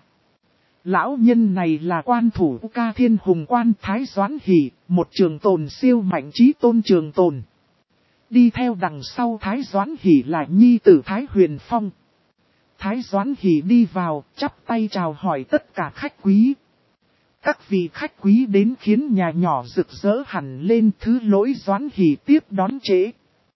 Lão nhân này là quan thủ Ca Thiên Hùng Quan Thái Doãn Hỷ, một trường tồn siêu mạnh trí tôn trường tồn. Đi theo đằng sau Thái Doãn Hỷ là nhi tử Thái Huyền Phong. Thái Doãn Hỷ đi vào, chắp tay chào hỏi tất cả khách quý. Các vị khách quý đến khiến nhà nhỏ rực rỡ hẳn lên, thứ lỗi Doãn Hỷ tiếp đón trễ.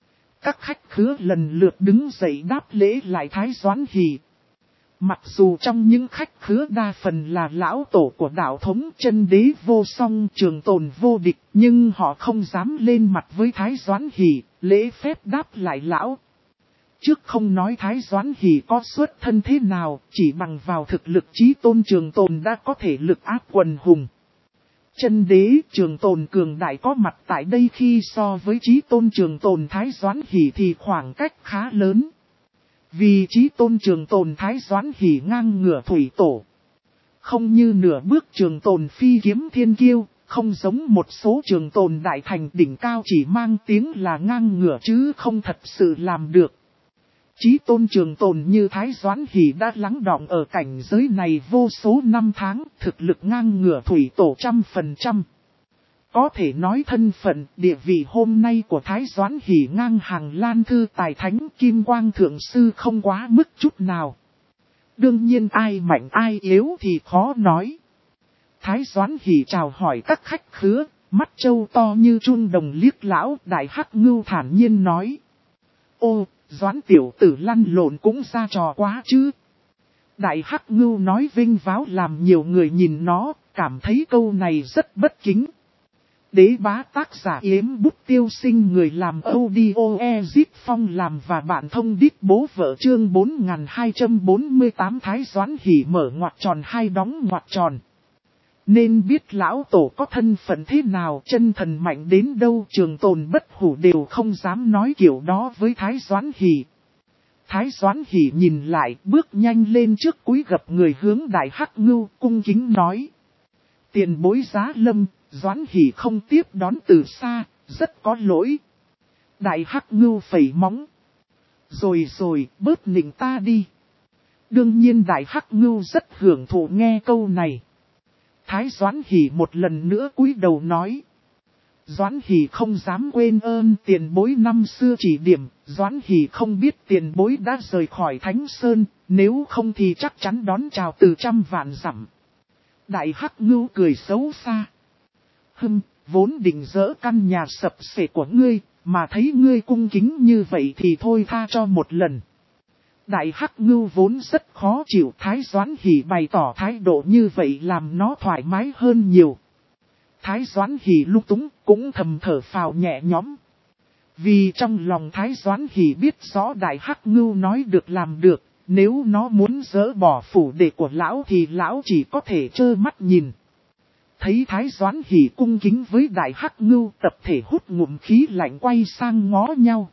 Các khách khứa lần lượt đứng dậy đáp lễ lại Thái Doãn Hỷ. Mặc dù trong những khách khứa đa phần là lão tổ của đạo thống chân đế vô song trường tồn vô địch, nhưng họ không dám lên mặt với Thái Doãn Hỷ, lễ phép đáp lại lão. Trước không nói Thái Doãn Hỷ có xuất thân thế nào, chỉ bằng vào thực lực Chí Tôn Trường Tồn đã có thể lực áp quần hùng. Chân đế Trường Tồn cường đại có mặt tại đây khi so với Chí Tôn Trường Tồn Thái Doãn Hỷ thì khoảng cách khá lớn. Vì Chí Tôn Trường Tồn Thái Doãn Hỷ ngang ngửa thủy tổ. Không như nửa bước Trường Tồn phi kiếm thiên kiêu, không giống một số Trường Tồn đại thành đỉnh cao chỉ mang tiếng là ngang ngửa chứ không thật sự làm được. Chí Tôn Trường Tồn như Thái Doãn Hỷ đã lắng đọng ở cảnh giới này vô số năm tháng, thực lực ngang ngửa thủy tổ 100%. Có thể nói thân phận, địa vị hôm nay của Thái Doãn Hỷ ngang hàng Lan Thư Tài Thánh Kim Quang Thượng Sư không quá mức chút nào. Đương nhiên ai mạnh ai yếu thì khó nói. Thái Doãn Hỷ chào hỏi các khách khứa, mắt trâu to như chun đồng liếc lão Đại Hắc Ngưu thản nhiên nói. Ô, Doãn tiểu tử lăn lộn cũng ra trò quá chứ. Đại Hắc Ngưu nói vinh váo làm nhiều người nhìn nó, cảm thấy câu này rất bất kính. Đế bá tác giả Yếm Bút Tiêu Sinh người làm audio Ezip Phong làm và bạn thông đít bố vợ chương 4248 Thái Doãn Hỷ mở ngoặc tròn hai đóng ngoặc tròn. Nên biết lão tổ có thân phận thế nào, chân thần mạnh đến đâu, Trường Tồn bất hủ đều không dám nói kiểu đó với Thái Doãn Hỷ. Thái Doãn Hỷ nhìn lại, bước nhanh lên trước cúi gập người hướng Đại Hắc Ngưu, cung kính nói. Tiền bối Giá Lâm, Doãn Hỷ không tiếp đón từ xa, rất có lỗi. Đại Hắc Ngưu phẩy móng. Rồi, bớt nịnh ta đi. Đương nhiên Đại Hắc Ngưu rất hưởng thụ nghe câu này. Thái Doãn Hỷ một lần nữa cúi đầu nói. Doãn Hỷ không dám quên ơn tiền bối năm xưa chỉ điểm, Doãn Hỷ không biết tiền bối đã rời khỏi Thánh Sơn, nếu không thì chắc chắn đón chào từ trăm vạn dặm. Đại Hắc Ngưu cười xấu xa. Vốn định dỡ căn nhà sập xệ của ngươi, mà thấy ngươi cung kính như vậy thì thôi tha cho một lần. Đại Hắc Ngưu vốn rất khó chịu, Thái Doãn Hỷ bày tỏ thái độ như vậy làm nó thoải mái hơn nhiều. Thái Doãn Hỷ lung túng cũng thầm thở phào nhẹ nhõm. Vì trong lòng Thái Doãn Hỷ biết rõ Đại Hắc Ngưu nói được làm được, nếu nó muốn dỡ bỏ phủ đệ của lão thì lão chỉ có thể trơ mắt nhìn. Thấy Thái Doãn Hỷ cung kính với Đại Hắc Ngưu, tập thể hút ngụm khí lạnh quay sang ngó nhau.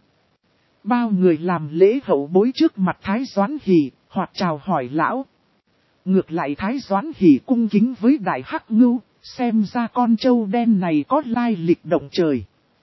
Bao người làm lễ hậu bối trước mặt Thái Doãn Hỷ, hoặc chào hỏi lão. Ngược lại Thái Doãn Hỷ cung kính với Đại Hắc Ngưu, xem ra con trâu đen này có lai lịch động trời.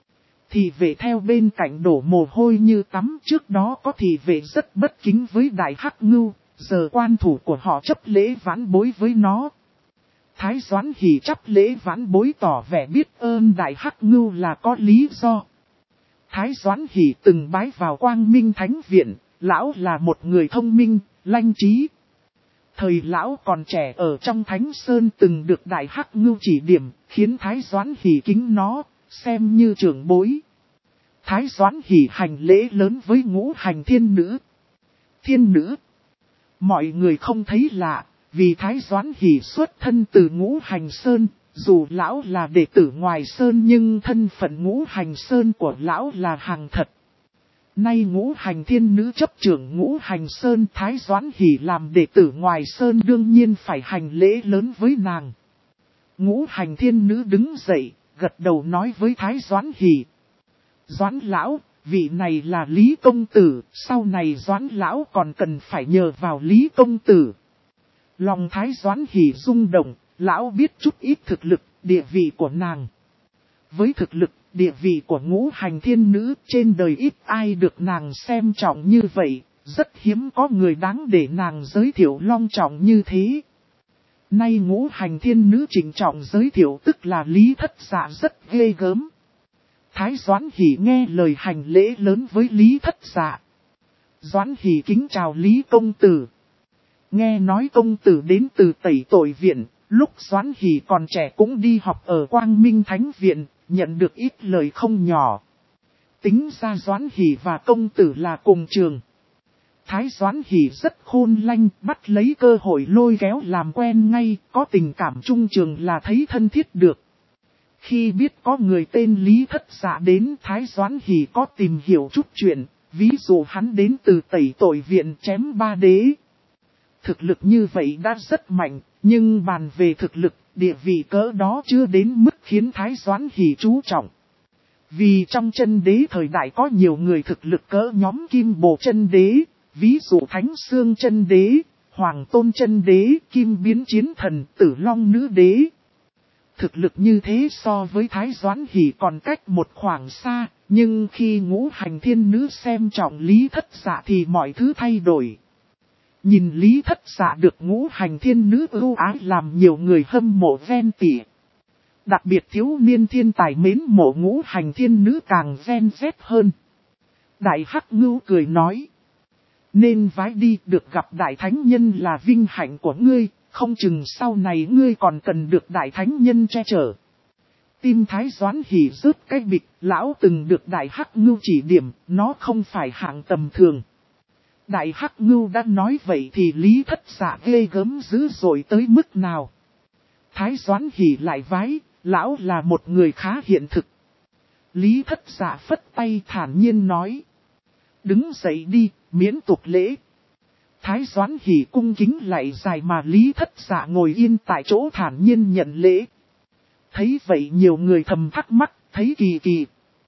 Thị vệ theo bên cạnh đổ mồ hôi như tắm, trước đó có thị vệ rất bất kính với Đại Hắc Ngưu, giờ quan thủ của họ chấp lễ vãn bối với nó. Thái Doãn Hỷ chấp lễ vãn bối tỏ vẻ biết ơn Đại Hắc Ngưu là có lý do. Thái Doãn Hỷ từng bái vào Quang Minh Thánh Viện, lão là một người thông minh, lanh trí. Thời lão còn trẻ ở trong Thánh Sơn từng được Đại Hắc Ngưu chỉ điểm, khiến Thái Doãn Hỷ kính nó, xem như trưởng bối. Thái Doãn Hỷ hành lễ lớn với Ngũ Hành Thiên Nữ. Thiên Nữ. Mọi người không thấy lạ, vì Thái Doãn Hỷ xuất thân từ Ngũ Hành Sơn, dù lão là đệ tử ngoài Sơn nhưng thân phận Ngũ Hành Sơn của lão là hàng thật. Nay Ngũ Hành Thiên Nữ chấp trưởng Ngũ Hành Sơn, Thái Doãn Hỷ làm đệ tử ngoài Sơn đương nhiên phải hành lễ lớn với nàng. Ngũ Hành Thiên Nữ đứng dậy, gật đầu nói với Thái Doãn Hỷ. Doãn lão, vị này là Lý Công Tử, sau này Doãn lão còn cần phải nhờ vào Lý Công Tử. Lòng Thái Doãn Hỷ rung động, lão biết chút ít thực lực, địa vị của nàng. Với thực lực, địa vị của Ngũ Hành Thiên Nữ trên đời ít ai được nàng xem trọng như vậy, rất hiếm có người đáng để nàng giới thiệu long trọng như thế. Nay Ngũ Hành Thiên Nữ trịnh trọng giới thiệu tức là Lý Thất Dạ rất ghê gớm. Thái Doãn Hỷ nghe lời hành lễ lớn với Lý Thất Dạ. Doãn Hỷ kính chào Lý Công Tử. Nghe nói công tử đến từ Tẩy Tội Viện, lúc Doãn Hỷ còn trẻ cũng đi học ở Quang Minh Thánh Viện, nhận được ít lời không nhỏ. Tính ra Doãn Hỷ và công tử là cùng trường. Thái Doãn Hỷ rất khôn lanh, bắt lấy cơ hội lôi kéo làm quen ngay, có tình cảm trung trường là thấy thân thiết được. Khi biết có người tên Lý Thất Dạ đến, Thái Doãn Hỷ có tìm hiểu chút chuyện, Ví dụ hắn đến từ tẩy tội viện chém 3 đế. Thực lực như vậy đã rất mạnh, nhưng bàn về thực lực, địa vị cỡ đó chưa đến mức khiến Thái Doãn Hỷ chú trọng. Vì trong chân đế thời đại có nhiều người thực lực cỡ nhóm Kim Bồ chân đế, ví dụ Thánh Xương chân đế, Hoàng Tôn chân đế, Kim Biến chiến thần, Tử Long nữ đế. Thực lực như thế so với Thái Doãn Hỷ còn cách một khoảng xa, nhưng khi Ngũ Hành Thiên Nữ xem trọng Lý Thất Dạ thì mọi thứ thay đổi. Nhìn Lý Thất Dạ được Ngũ Hành Thiên Nữ ưu ái làm nhiều người hâm mộ ven tỉa. Đặc biệt thiếu niên thiên tài mến mộ Ngũ Hành Thiên Nữ càng ven vét hơn. Đại Hắc Ngưu cười nói. Nên vái đi, được gặp Đại Thánh Nhân là vinh hạnh của ngươi, không chừng sau này ngươi còn cần được Đại Thánh Nhân che chở. Tim Thái Doãn Hỷ rớt cái bịch, lão từng được Đại Hắc Ngưu chỉ điểm, nó không phải hạng tầm thường. Đại Hắc Ngưu đã nói vậy thì Lý Thất Dạ ghê gớm dữ dội tới mức nào. Thái Doãn Hỷ lại vái, lão là một người khá hiện thực. Lý Thất Dạ phất tay thản nhiên nói. Đứng dậy đi, miễn tục lễ. Thái Doãn Hỷ cung kính lạy dài mà Lý Thất Dạ ngồi yên tại chỗ thản nhiên nhận lễ. Thấy vậy nhiều người thầm thắc mắc, thấy kỳ kỳ.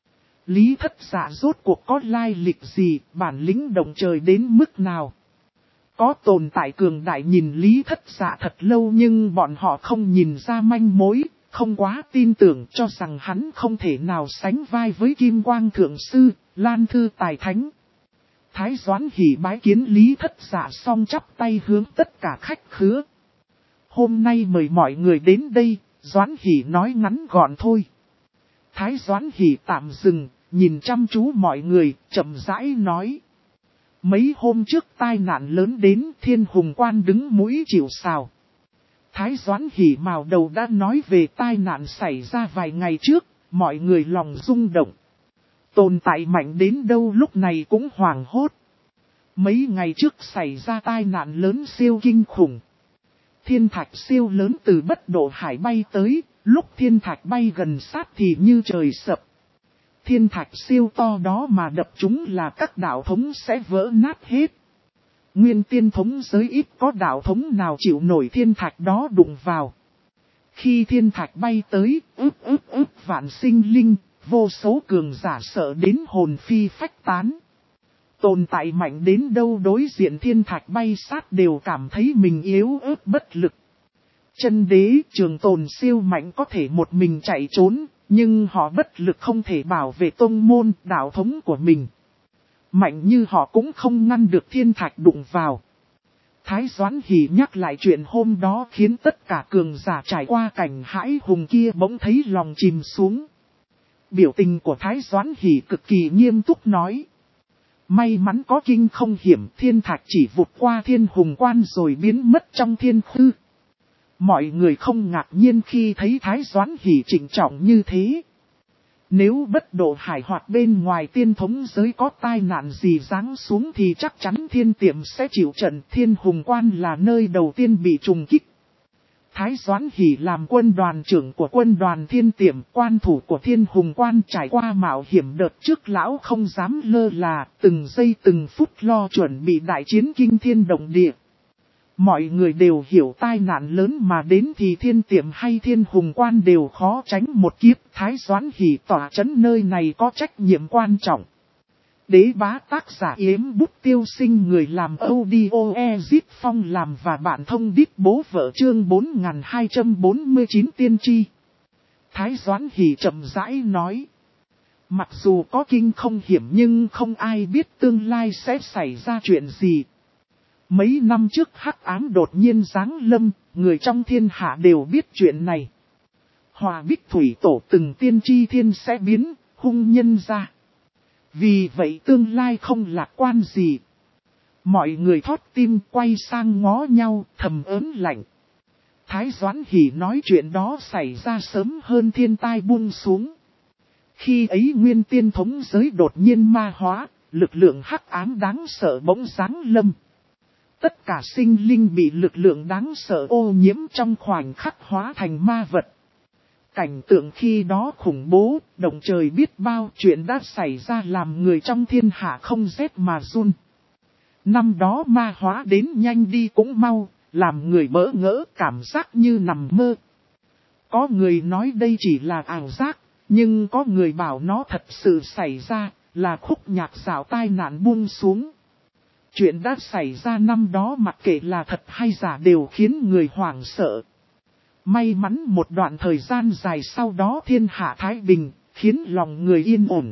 Lý Thất Dạ rốt cuộc có lai lịch gì, bản lĩnh động trời đến mức nào. Có tồn tại cường đại nhìn Lý Thất Dạ thật lâu nhưng bọn họ không nhìn ra manh mối, không quá tin tưởng cho rằng hắn không thể nào sánh vai với Kim Quang Thượng Sư, Lan Thư Tài Thánh. Thái Doãn Hỷ bái kiến Lý Thất Dạ xong chắp tay hướng tất cả khách khứa. Hôm nay mời mọi người đến đây, Doãn Hỷ nói ngắn gọn thôi. Thái Doãn Hỷ tạm dừng, nhìn chăm chú mọi người, chậm rãi nói. Mấy hôm trước tai nạn lớn đến Thiên Hùng Quan đứng mũi chịu sào. Thái Doãn Hỷ mào đầu đã nói về tai nạn xảy ra vài ngày trước, mọi người lòng rung động. Tồn tại mạnh đến đâu lúc này cũng hoảng hốt. Mấy ngày trước xảy ra tai nạn lớn siêu kinh khủng. Thiên thạch siêu lớn từ Bất Độ Hải bay tới, lúc thiên thạch bay gần sát thì như trời sập. Thiên thạch siêu to đó mà đập chúng là các đạo thống sẽ vỡ nát hết. Nguyên tiên thống giới ít có đạo thống nào chịu nổi thiên thạch đó đụng vào. Khi thiên thạch bay tới, ức vạn sinh linh, vô số cường giả sợ đến hồn phi phách tán. Tồn tại mạnh đến đâu đối diện thiên thạch bay sát đều cảm thấy mình yếu ớt bất lực. Chân đế Trường Tồn siêu mạnh có thể một mình chạy trốn, nhưng họ bất lực không thể bảo vệ tông môn, đạo thống của mình. Mạnh như họ cũng không ngăn được thiên thạch đụng vào. Thái Doãn Hỷ nhắc lại chuyện hôm đó khiến tất cả cường giả trải qua cảnh hãi hùng kia bỗng thấy lòng chìm xuống. Biểu tình của Thái Doãn Hỷ cực kỳ nghiêm túc nói. May mắn có kinh không hiểm, thiên thạch chỉ vụt qua Thiên Hùng Quan rồi biến mất trong thiên khư. Mọi người không ngạc nhiên khi thấy Thái Doãn Hỷ trịnh trọng như thế. Nếu Bất Độ Hải hoặc bên ngoài tiên thống giới có tai nạn gì giáng xuống thì chắc chắn thiên tiệm sẽ chịu trận. Thiên Hùng Quan là nơi đầu tiên bị trùng kích. Thái Doãn Hỷ làm quân đoàn trưởng của quân đoàn thiên tiệm, quan thủ của Thiên Hùng Quan trải qua mạo hiểm đợt trước lão không dám lơ là, từng giây từng phút lo chuẩn bị đại chiến kinh thiên động địa. Mọi người đều hiểu tai nạn lớn mà đến thì thiên tiệm hay Thiên Hùng Quan đều khó tránh một kiếp. Thái Doãn Hỷ tỏa chấn nơi này có trách nhiệm quan trọng. Đế bá tác giả Yếm Bút Tiêu Sinh người làm audio Ezit Phong làm và bạn thông đít bố vợ chương 4249 tiên tri. Thái Doãn Hỷ chậm rãi nói. Mặc dù có kinh không hiểm nhưng không ai biết tương lai sẽ xảy ra chuyện gì. Mấy năm trước hắc ám đột nhiên giáng lâm, người trong thiên hạ đều biết chuyện này. Hòa Bích Thủy Tổ từng tiên tri thiên sẽ biến, hung nhân ra. Vì vậy tương lai không lạc quan gì. Mọi người thót tim quay sang ngó nhau thầm ớn lạnh. Thái Doãn Hỷ nói chuyện đó xảy ra sớm hơn thiên tai buông xuống. Khi ấy nguyên tiên thống giới đột nhiên ma hóa, lực lượng hắc ám đáng sợ bỗng giáng lâm. Tất cả sinh linh bị lực lượng đáng sợ ô nhiễm trong khoảnh khắc hóa thành ma vật. Cảnh tượng khi đó khủng bố, động trời biết bao chuyện đã xảy ra làm người trong thiên hạ không rét mà run. Năm đó ma hóa đến nhanh đi cũng mau, làm người bỡ ngỡ cảm giác như nằm mơ. Có người nói đây chỉ là ảo giác, nhưng có người bảo nó thật sự xảy ra, là khúc nhạc dạo tai nạn buông xuống. Chuyện đã xảy ra năm đó mặc kệ là thật hay giả đều khiến người hoảng sợ. May mắn một đoạn thời gian dài sau đó thiên hạ thái bình, khiến lòng người yên ổn.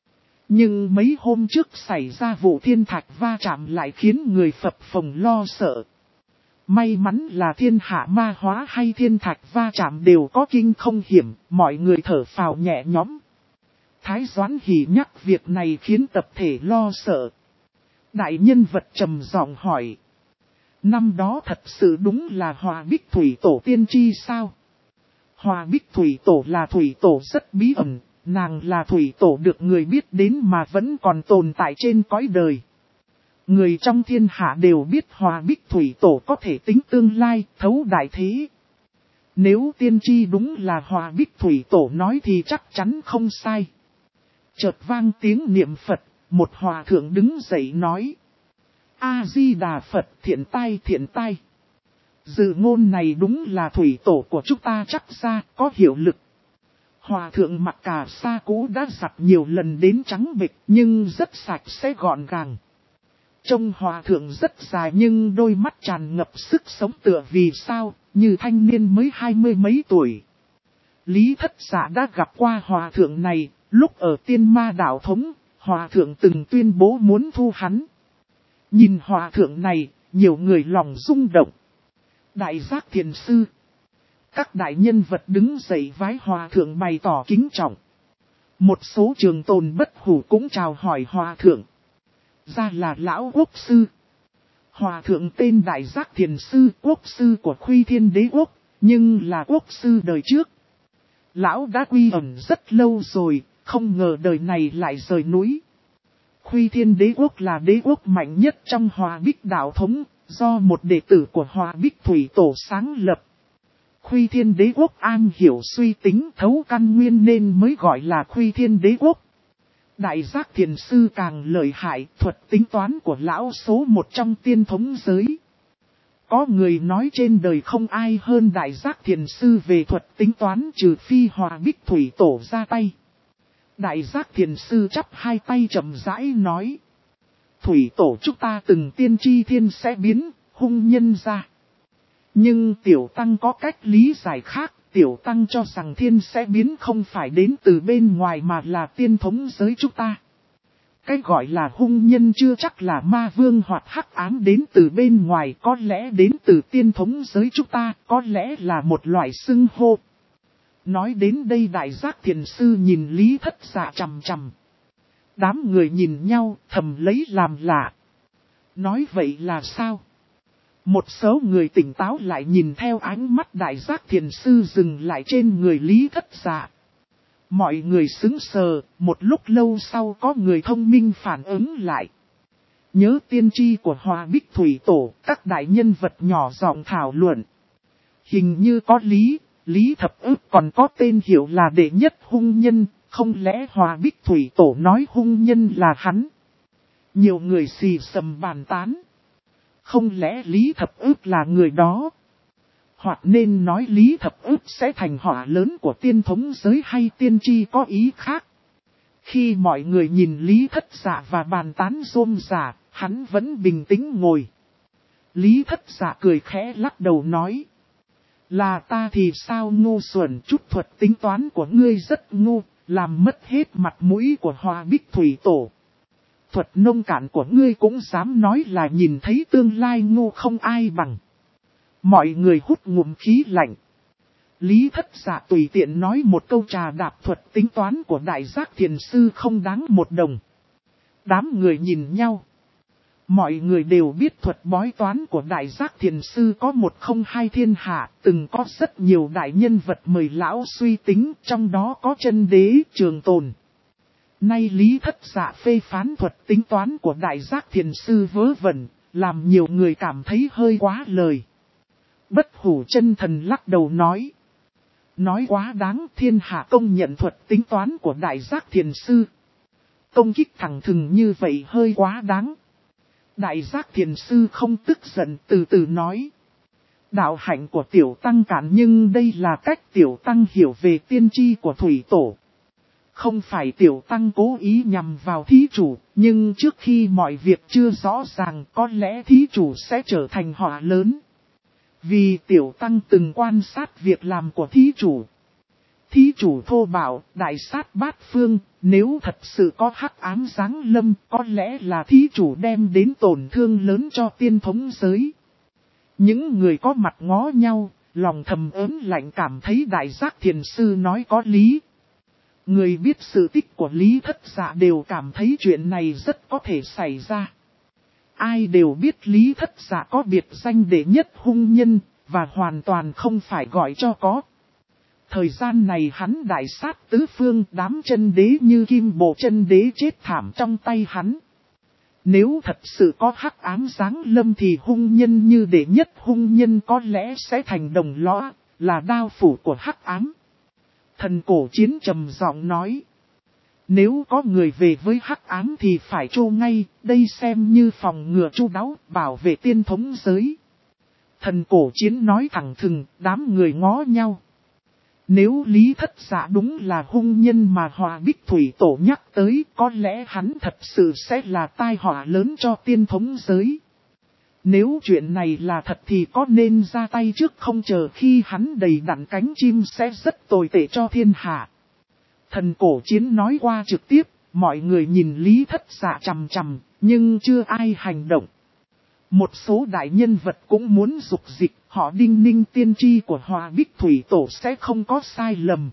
Nhưng mấy hôm trước xảy ra vụ thiên thạch va chạm lại khiến người phập phồng lo sợ. May mắn là thiên hạ ma hóa hay thiên thạch va chạm đều có kinh không hiểm, mọi người thở phào nhẹ nhõm. Thái Doãn Hỷ nhắc việc này khiến tập thể lo sợ. Đại nhân vật trầm giọng hỏi. Năm đó thật sự đúng là Hòa Bích Thủy Tổ tiên tri sao? Hòa Bích Thủy Tổ là thủy tổ rất bí ẩn, nàng là thủy tổ được người biết đến mà vẫn còn tồn tại trên cõi đời. Người trong thiên hạ đều biết Hòa Bích Thủy Tổ có thể tính tương lai, thấu đại thế. Nếu tiên tri đúng là Hòa Bích Thủy Tổ nói thì chắc chắn không sai. Chợt vang tiếng niệm Phật, một hòa thượng đứng dậy nói. A-di-đà Phật, thiện tai. Dự ngôn này đúng là thủy tổ của chúng ta chắc ra, có hiệu lực. Hòa thượng mặc cà sa cũ đã giặt nhiều lần đến trắng bệch nhưng rất sạch sẽ gọn gàng. Trông hòa thượng rất dài nhưng đôi mắt tràn ngập sức sống tựa vì sao, như thanh niên mới 20 mấy tuổi. Lý Thất Dạ đã gặp qua hòa thượng này, lúc ở Tiên Ma Đạo Thống, hòa thượng từng tuyên bố muốn thu hắn. Nhìn hòa thượng này, nhiều người lòng rung động. Đại Giác Thiền Sư. Các đại nhân vật đứng dậy vái hòa thượng bày tỏ kính trọng. Một số trường tồn bất hủ cũng chào hỏi hòa thượng. Ra là Lão Quốc Sư. Hòa thượng tên Đại Giác Thiền Sư, Quốc Sư của Khuy Thiên Đế Quốc, nhưng là Quốc Sư đời trước. Lão đã quy ẩn rất lâu rồi, không ngờ đời này lại rời núi. Khuy Thiên Đế Quốc là đế quốc mạnh nhất trong Hòa Bích Đạo Thống, do một đệ tử của Hòa Bích Thủy Tổ sáng lập. Khuy Thiên Đế Quốc an hiểu suy tính thấu căn nguyên nên mới gọi là Khuy Thiên Đế Quốc. Đại Giác Thiền Sư càng lợi hại, thuật tính toán của lão số một trong tiên thống giới. Có người nói trên đời không ai hơn Đại Giác Thiền Sư về thuật tính toán trừ phi Hòa Bích Thủy Tổ ra tay. Đại Giác Thiền Sư chắp hai tay chậm rãi nói. Thủy Tổ chúng ta từng tiên tri thiên sẽ biến, hung nhân ra. Nhưng Tiểu Tăng có cách lý giải khác, Tiểu Tăng cho rằng thiên sẽ biến không phải đến từ bên ngoài mà là tiên thống giới chúng ta. Cái gọi là hung nhân chưa chắc là ma vương hoặc hắc ám đến từ bên ngoài, có lẽ đến từ tiên thống giới chúng ta, có lẽ là một loại xưng hô. Nói đến đây Đại Giác Thiền Sư nhìn Lý Thất Dạ chằm chằm. Đám người nhìn nhau thầm lấy làm lạ. Nói vậy là sao? Một số người tỉnh táo lại nhìn theo ánh mắt Đại Giác Thiền Sư dừng lại trên người Lý Thất Dạ. Mọi người sững sờ, một lúc lâu sau có người thông minh phản ứng lại. Nhớ tiên tri của Hòa Bích Thủy Tổ, các đại nhân vật nhỏ giọng thảo luận. Hình như có Lý Thập Ức còn có tên hiệu là đệ nhất hung nhân, không lẽ Hòa Bích Thủy Tổ nói hung nhân là hắn? Nhiều người xì xầm bàn tán. Không lẽ Lý Thập Ức là người đó? Hoặc nên nói Lý Thập Ức sẽ thành họa lớn của tiên thống giới hay tiên tri có ý khác? Khi mọi người nhìn Lý Thất Dạ và bàn tán rôm rả, hắn vẫn bình tĩnh ngồi. Lý Thất Dạ cười khẽ lắc đầu nói. Là ta thì sao ngu xuẩn, chút thuật tính toán của ngươi rất ngu, làm mất hết mặt mũi của Hòa Bích Thủy Tổ. Thuật nông cạn của ngươi cũng dám nói là nhìn thấy tương lai ngu không ai bằng. Mọi người hút ngụm khí lạnh. Lý Thất Dạ tùy tiện nói một câu trà đạp thuật tính toán của Đại Giác Thiền Sư không đáng một đồng. Đám người nhìn nhau. Mọi người đều biết thuật bói toán của Đại Giác Thiền Sư có một không hai thiên hạ, từng có rất nhiều đại nhân vật mời lão suy tính, trong đó có Chân Đế, Trường Tồn. Nay Lý Thất Dạ phê phán thuật tính toán của Đại Giác Thiền Sư vớ vẩn, làm nhiều người cảm thấy hơi quá lời. Bất Hủ Chân Thần lắc đầu nói. Nói quá đáng, thiên hạ công nhận thuật tính toán của đại giác thiền sư. Công kích thẳng thừng như vậy hơi quá đáng. Đại giác thiền sư không tức giận, từ từ nói. Đạo hạnh của tiểu tăng cản, nhưng đây là cách tiểu tăng hiểu về tiên tri của thủy tổ. Không phải tiểu tăng cố ý nhằm vào thí chủ, nhưng trước khi mọi việc chưa rõ ràng có lẽ thí chủ sẽ trở thành họa lớn. Vì tiểu tăng từng quan sát việc làm của thí chủ. Thí chủ thô bạo, đại sát bát phương, nếu thật sự có hắc ám giáng lâm, có lẽ là thí chủ đem đến tổn thương lớn cho tiên thống giới. Những người có mặt ngó nhau, lòng thầm ớn lạnh cảm thấy đại giác thiền sư nói có lý. Người biết sự tích của Lý Thất Dạ đều cảm thấy chuyện này rất có thể xảy ra. Ai đều biết Lý Thất Dạ có biệt danh đệ nhất hung nhân, và hoàn toàn không phải gọi cho có. Thời gian này hắn đại sát tứ phương, đám chân đế như Kim Bộ chân đế chết thảm trong tay hắn. Nếu thật sự có hắc ám giáng lâm thì hung nhân như đệ nhất hung nhân có lẽ sẽ thành đồng lõa, là đao phủ của hắc ám. Thần cổ chiến trầm giọng nói. Nếu có người về với hắc ám thì phải tru ngay, đây xem như phòng ngừa chu đáo, bảo vệ tiên thống giới. Thần cổ chiến nói thẳng thừng, đám người ngó nhau. Nếu Lý Thất Dạ đúng là hung nhân mà Hỏa Bích Thủy Tổ nhắc tới, có lẽ hắn thật sự sẽ là tai họa lớn cho tiên thống giới. Nếu chuyện này là thật thì có nên ra tay trước không, chờ khi hắn đầy đặn cánh chim sẽ rất tồi tệ cho thiên hạ. Thần cổ chiến nói qua trực tiếp, mọi người nhìn Lý Thất Dạ chằm chằm, nhưng chưa ai hành động. Một số đại nhân vật cũng muốn dục dịch, họ đinh ninh tiên tri của Hỏa Bích Thủy Tổ sẽ không có sai lầm.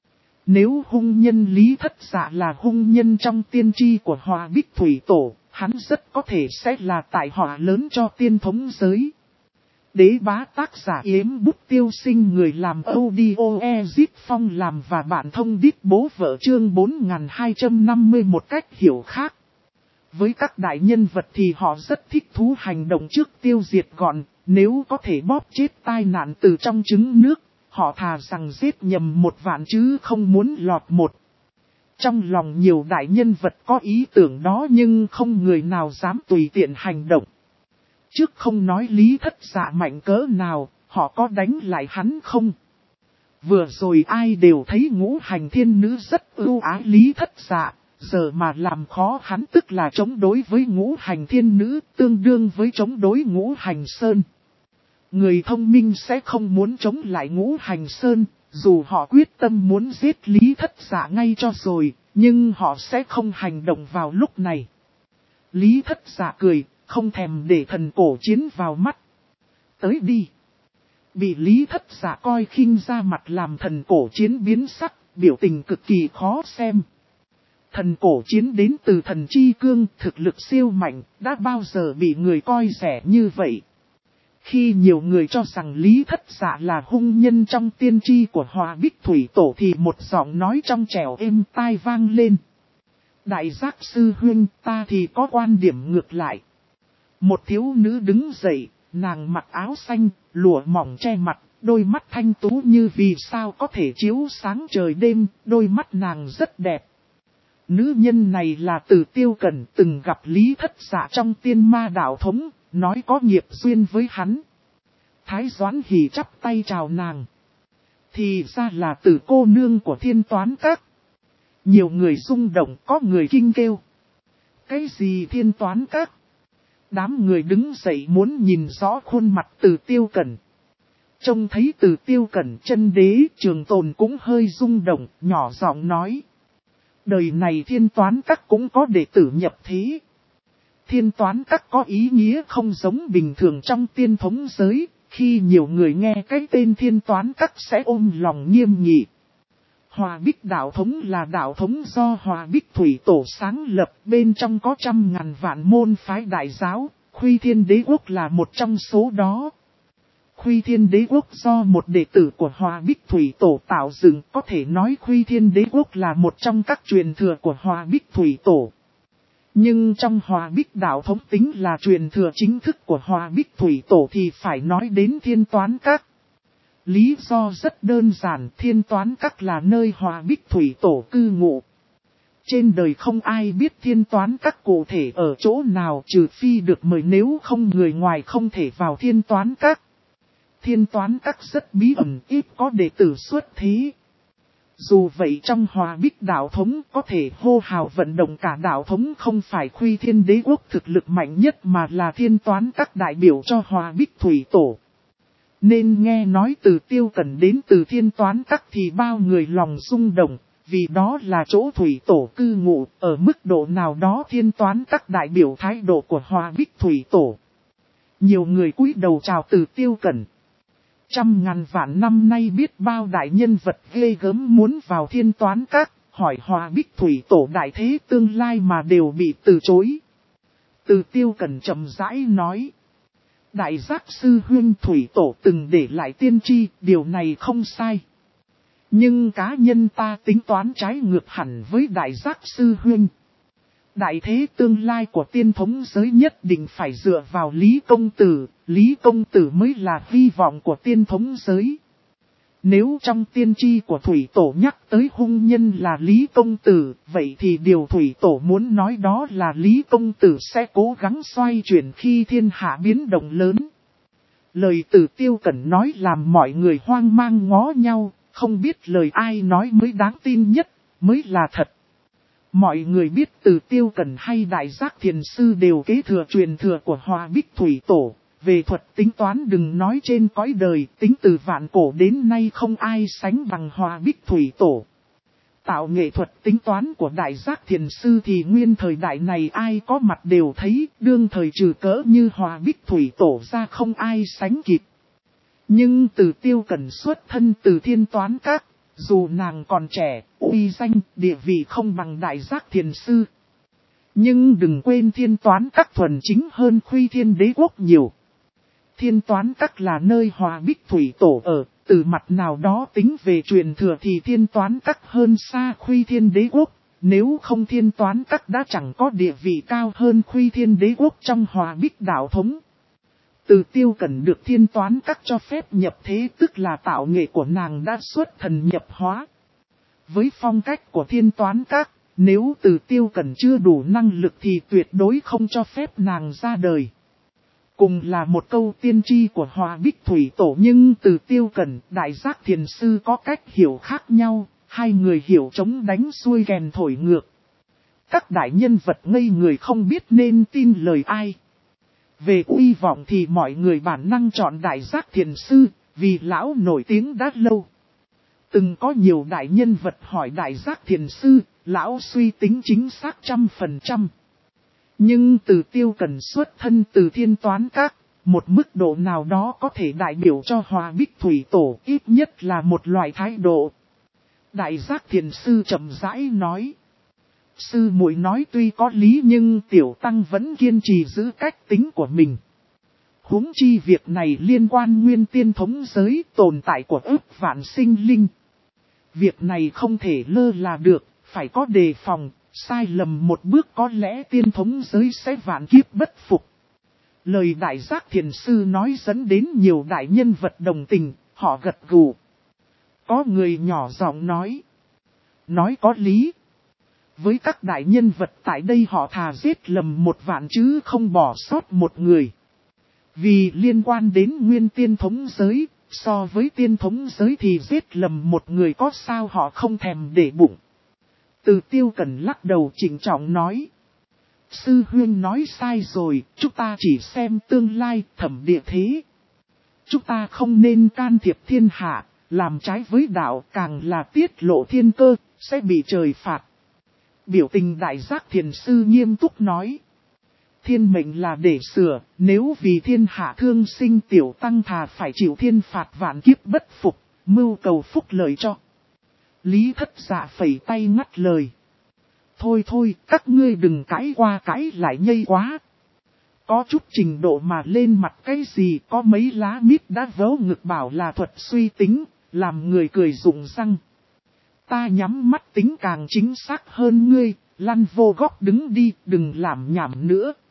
Nếu hung nhân Lý Thất Dạ là hung nhân trong tiên tri của Hỏa Bích Thủy Tổ, hắn rất có thể sẽ là tai họa lớn cho tiên thống giới. Đế bá tác giả Yếm Bút Tiêu Sinh, người làm audio Ezip Phong làm và bạn thông đít bố vợ, chương 4250 một cách hiểu khác. Với các đại nhân vật thì họ rất thích thú hành động trước tiêu diệt gọn, nếu có thể bóp chết tai nạn từ trong trứng nước, họ thà rằng giết nhầm 1 vạn chứ không muốn lọt 1. Trong lòng nhiều đại nhân vật có ý tưởng đó nhưng không người nào dám tùy tiện hành động. Trước không nói Lý Thất Dạ mạnh cỡ nào, họ có đánh lại hắn không? Vừa rồi ai đều thấy Ngũ Hành Thiên Nữ rất ưu ái Lý Thất Dạ, giờ mà làm khó hắn tức là chống đối với Ngũ Hành Thiên Nữ, tương đương với chống đối Ngũ Hành Sơn. Người thông minh sẽ không muốn chống lại Ngũ Hành Sơn, dù họ quyết tâm muốn giết Lý Thất Dạ ngay cho rồi, nhưng họ sẽ không hành động vào lúc này. Lý Thất Dạ cười, không thèm để thần cổ chiến vào mắt. Tới đi. Bị Lý Thất Dạ coi khinh ra mặt làm thần cổ chiến biến sắc, biểu tình cực kỳ khó xem. Thần cổ chiến đến từ thần chi cương, thực lực siêu mạnh, đã bao giờ bị người coi rẻ như vậy. Khi nhiều người cho rằng Lý Thất Dạ là hung nhân trong tiên tri của Hỏa Bích Thủy Tổ thì một giọng nói trong trẻo êm tai vang lên. Đại giác sư huynh, ta thì có quan điểm ngược lại. Một thiếu nữ đứng dậy, nàng mặc áo xanh, lụa mỏng che mặt, đôi mắt thanh tú như vì sao có thể chiếu sáng trời đêm, đôi mắt nàng rất đẹp. Nữ nhân này là Từ Tiêu Cẩn, từng gặp Lý Thất Dạ trong Tiên Ma Đạo Thống, nói có nghiệp duyên với hắn. Thái Doãn Hỉ chắp tay chào nàng. Thì ra là Từ cô nương của Thiên Toán Các. Nhiều người rung động, có người kinh kêu. Cái gì Thiên Toán Các? Đám người đứng dậy muốn nhìn rõ khuôn mặt Từ Tiêu Cẩn. Trông thấy Từ Tiêu Cẩn, chân đế Trường Tồn cũng hơi rung động, nhỏ giọng nói. Đời này Thiên Toán Các cũng có đệ tử nhập thế. Thiên Toán Các có ý nghĩa không giống bình thường trong tiên thống giới, khi nhiều người nghe cái tên Thiên Toán Các sẽ ôm lòng nghiêm nghị. Hỏa Bích Đạo Thống là đạo thống do Hỏa Bích Thủy Tổ sáng lập, bên trong có 100.000 vạn môn phái đại giáo, Khuy Thiên Đế Quốc là một trong số đó. Khuy Thiên Đế Quốc do một đệ tử của Hỏa Bích Thủy Tổ tạo dựng, có thể nói Khuy Thiên Đế Quốc là một trong các truyền thừa của Hỏa Bích Thủy Tổ. Nhưng trong Hỏa Bích Đạo Thống tính là truyền thừa chính thức của Hỏa Bích Thủy Tổ thì phải nói đến Thiên Toán Các. Lý do rất đơn giản, Thiên Toán Các là nơi Hòa Bích Thủy Tổ cư ngụ. Trên đời không ai biết Thiên Toán Các cụ thể ở chỗ nào trừ phi được mời, nếu không người ngoài không thể vào Thiên Toán Các. Thiên Toán Các rất bí ẩn, ít có đệ tử xuất thế. Dù vậy trong Hòa Bích đạo thống có thể hô hào vận động cả đạo thống không phải Khuy Thiên Đế Quốc thực lực mạnh nhất mà là Thiên Toán Các đại biểu cho Hòa Bích Thủy Tổ. Nên nghe nói Từ Tiêu Cẩn đến từ Thiên Toán Các thì bao người lòng rung động, vì đó là chỗ Thủy Tổ cư ngụ, ở mức độ nào đó Thiên Toán Các đại biểu thái độ của Hòa Bích Thủy Tổ. Nhiều người cúi đầu chào Từ Tiêu Cẩn. Trăm ngàn vạn năm nay biết bao đại nhân vật ghê gớm muốn vào Thiên Toán Các, hỏi Hòa Bích Thủy Tổ đại thế tương lai mà đều bị từ chối. Từ Tiêu Cẩn chậm rãi nói. Đại giác sư huynh Thủy Tổ từng để lại tiên tri, điều này không sai. Nhưng cá nhân ta tính toán trái ngược hẳn với đại giác sư huynh. Đại thế tương lai của tiên thống giới nhất định phải dựa vào Lý Công Tử mới là hy vọng của tiên thống giới. Nếu trong tiên tri của Thủy Tổ nhắc tới hung nhân là Lý Công Tử, vậy thì điều Thủy Tổ muốn nói đó là Lý Công Tử sẽ cố gắng xoay chuyển khi thiên hạ biến động lớn. Lời Từ Tiêu Cẩn nói làm mọi người hoang mang ngó nhau, không biết lời ai nói mới đáng tin nhất, mới là thật. Mọi người biết Từ Tiêu Cẩn hay Đại Giác Thiền Sư đều kế thừa truyền thừa của Hòa Bích Thủy Tổ. Về thuật tính toán đừng nói trên cõi đời, tính từ vạn cổ đến nay không ai sánh bằng Hòa Bích Thủy Tổ. Tạo nghệ thuật tính toán của Đại Giác Thiền Sư thì nguyên thời đại này ai có mặt đều thấy, đương thời trừ cỡ như Hòa Bích Thủy Tổ ra không ai sánh kịp. Nhưng Từ Tiêu Cẩn xuất thân từ Thiên Toán Các, dù nàng còn trẻ, uy danh, địa vị không bằng Đại Giác Thiền Sư. Nhưng đừng quên Thiên Toán Các thuần chính hơn Khuy Thiên Đế Quốc nhiều. Thiên Toán Các là nơi Hòa Bích Thủy Tổ ở, từ mặt nào đó tính về truyền thừa thì Thiên Toán Các hơn xa Khuy Thiên Đế Quốc, nếu không Thiên Toán Các đã chẳng có địa vị cao hơn Khuy Thiên Đế Quốc trong Hòa Bích đạo thống. Từ Tiêu Cẩn được Thiên Toán Các cho phép nhập thế, tức là tạo nghệ của nàng đã xuất thần nhập hóa. Với phong cách của Thiên Toán Các, nếu Từ Tiêu Cẩn chưa đủ năng lực thì tuyệt đối không cho phép nàng ra đời. Cùng là một câu tiên tri của Hòa Bích Thủy Tổ nhưng Từ Tiêu Cẩn, Đại Giác Thiền Sư có cách hiểu khác nhau, hai người hiểu chống đánh xuôi kèn thổi ngược. Các đại nhân vật ngây người không biết nên tin lời ai. Về uy vọng thì mọi người bản năng chọn Đại Giác Thiền Sư, vì lão nổi tiếng đã lâu. Từng có nhiều đại nhân vật hỏi Đại Giác Thiền Sư, lão suy tính chính xác 100%. Nhưng Từ Tiêu Cẩn xuất thân từ Thiên Toán Các, một mức độ nào đó có thể đại biểu cho Hòa Bích Thủy Tổ, ít nhất là một loại thái độ. Đại Giác Thiền Sư chậm rãi nói. Sư muội nói tuy có lý nhưng tiểu tăng vẫn kiên trì giữ cách tính của mình. Huống chi việc này liên quan nguyên tiên thống giới, tồn tại của ức vạn sinh linh. Việc này không thể lơ là được, phải có đề phòng, sai lầm một bước có lẽ tiên thống giới sẽ vạn kiếp bất phục. Lời Đại Giác Thiền Sư nói dẫn đến nhiều đại nhân vật đồng tình, họ gật gù. Có người nhỏ giọng nói. Nói có lý. Với các đại nhân vật tại đây họ thà giết lầm 1 vạn chứ không bỏ sót một người. Vì liên quan đến nguyên tiên thống giới, so với tiên thống giới thì giết lầm một người có sao họ không thèm để bụng. Từ Tiêu Cẩn lắc đầu chỉnh trọng nói. Sư huynh nói sai rồi, chúng ta chỉ xem tương lai, thẩm địa thế. Chúng ta không nên can thiệp thiên hạ, làm trái với đạo, càng là tiết lộ thiên cơ, sẽ bị trời phạt. Biểu tình Đại Giác Thiền Sư nghiêm túc nói. Thiên mệnh là để sửa, nếu vì thiên hạ thương sinh tiểu tăng thà phải chịu thiên phạt vạn kiếp bất phục, mưu cầu phúc lợi cho. Lý Thất Dạ phẩy tay ngắt lời. Thôi thôi, các ngươi đừng cãi qua cãi lại nhây quá. Có chút trình độ mà lên mặt cái gì, có mấy lá mít đã vớ ngực bảo là thuật suy tính, làm người cười rụng răng. Ta nhắm mắt tính càng chính xác hơn ngươi, lăn vô góc đứng đi, đừng làm nhảm nữa.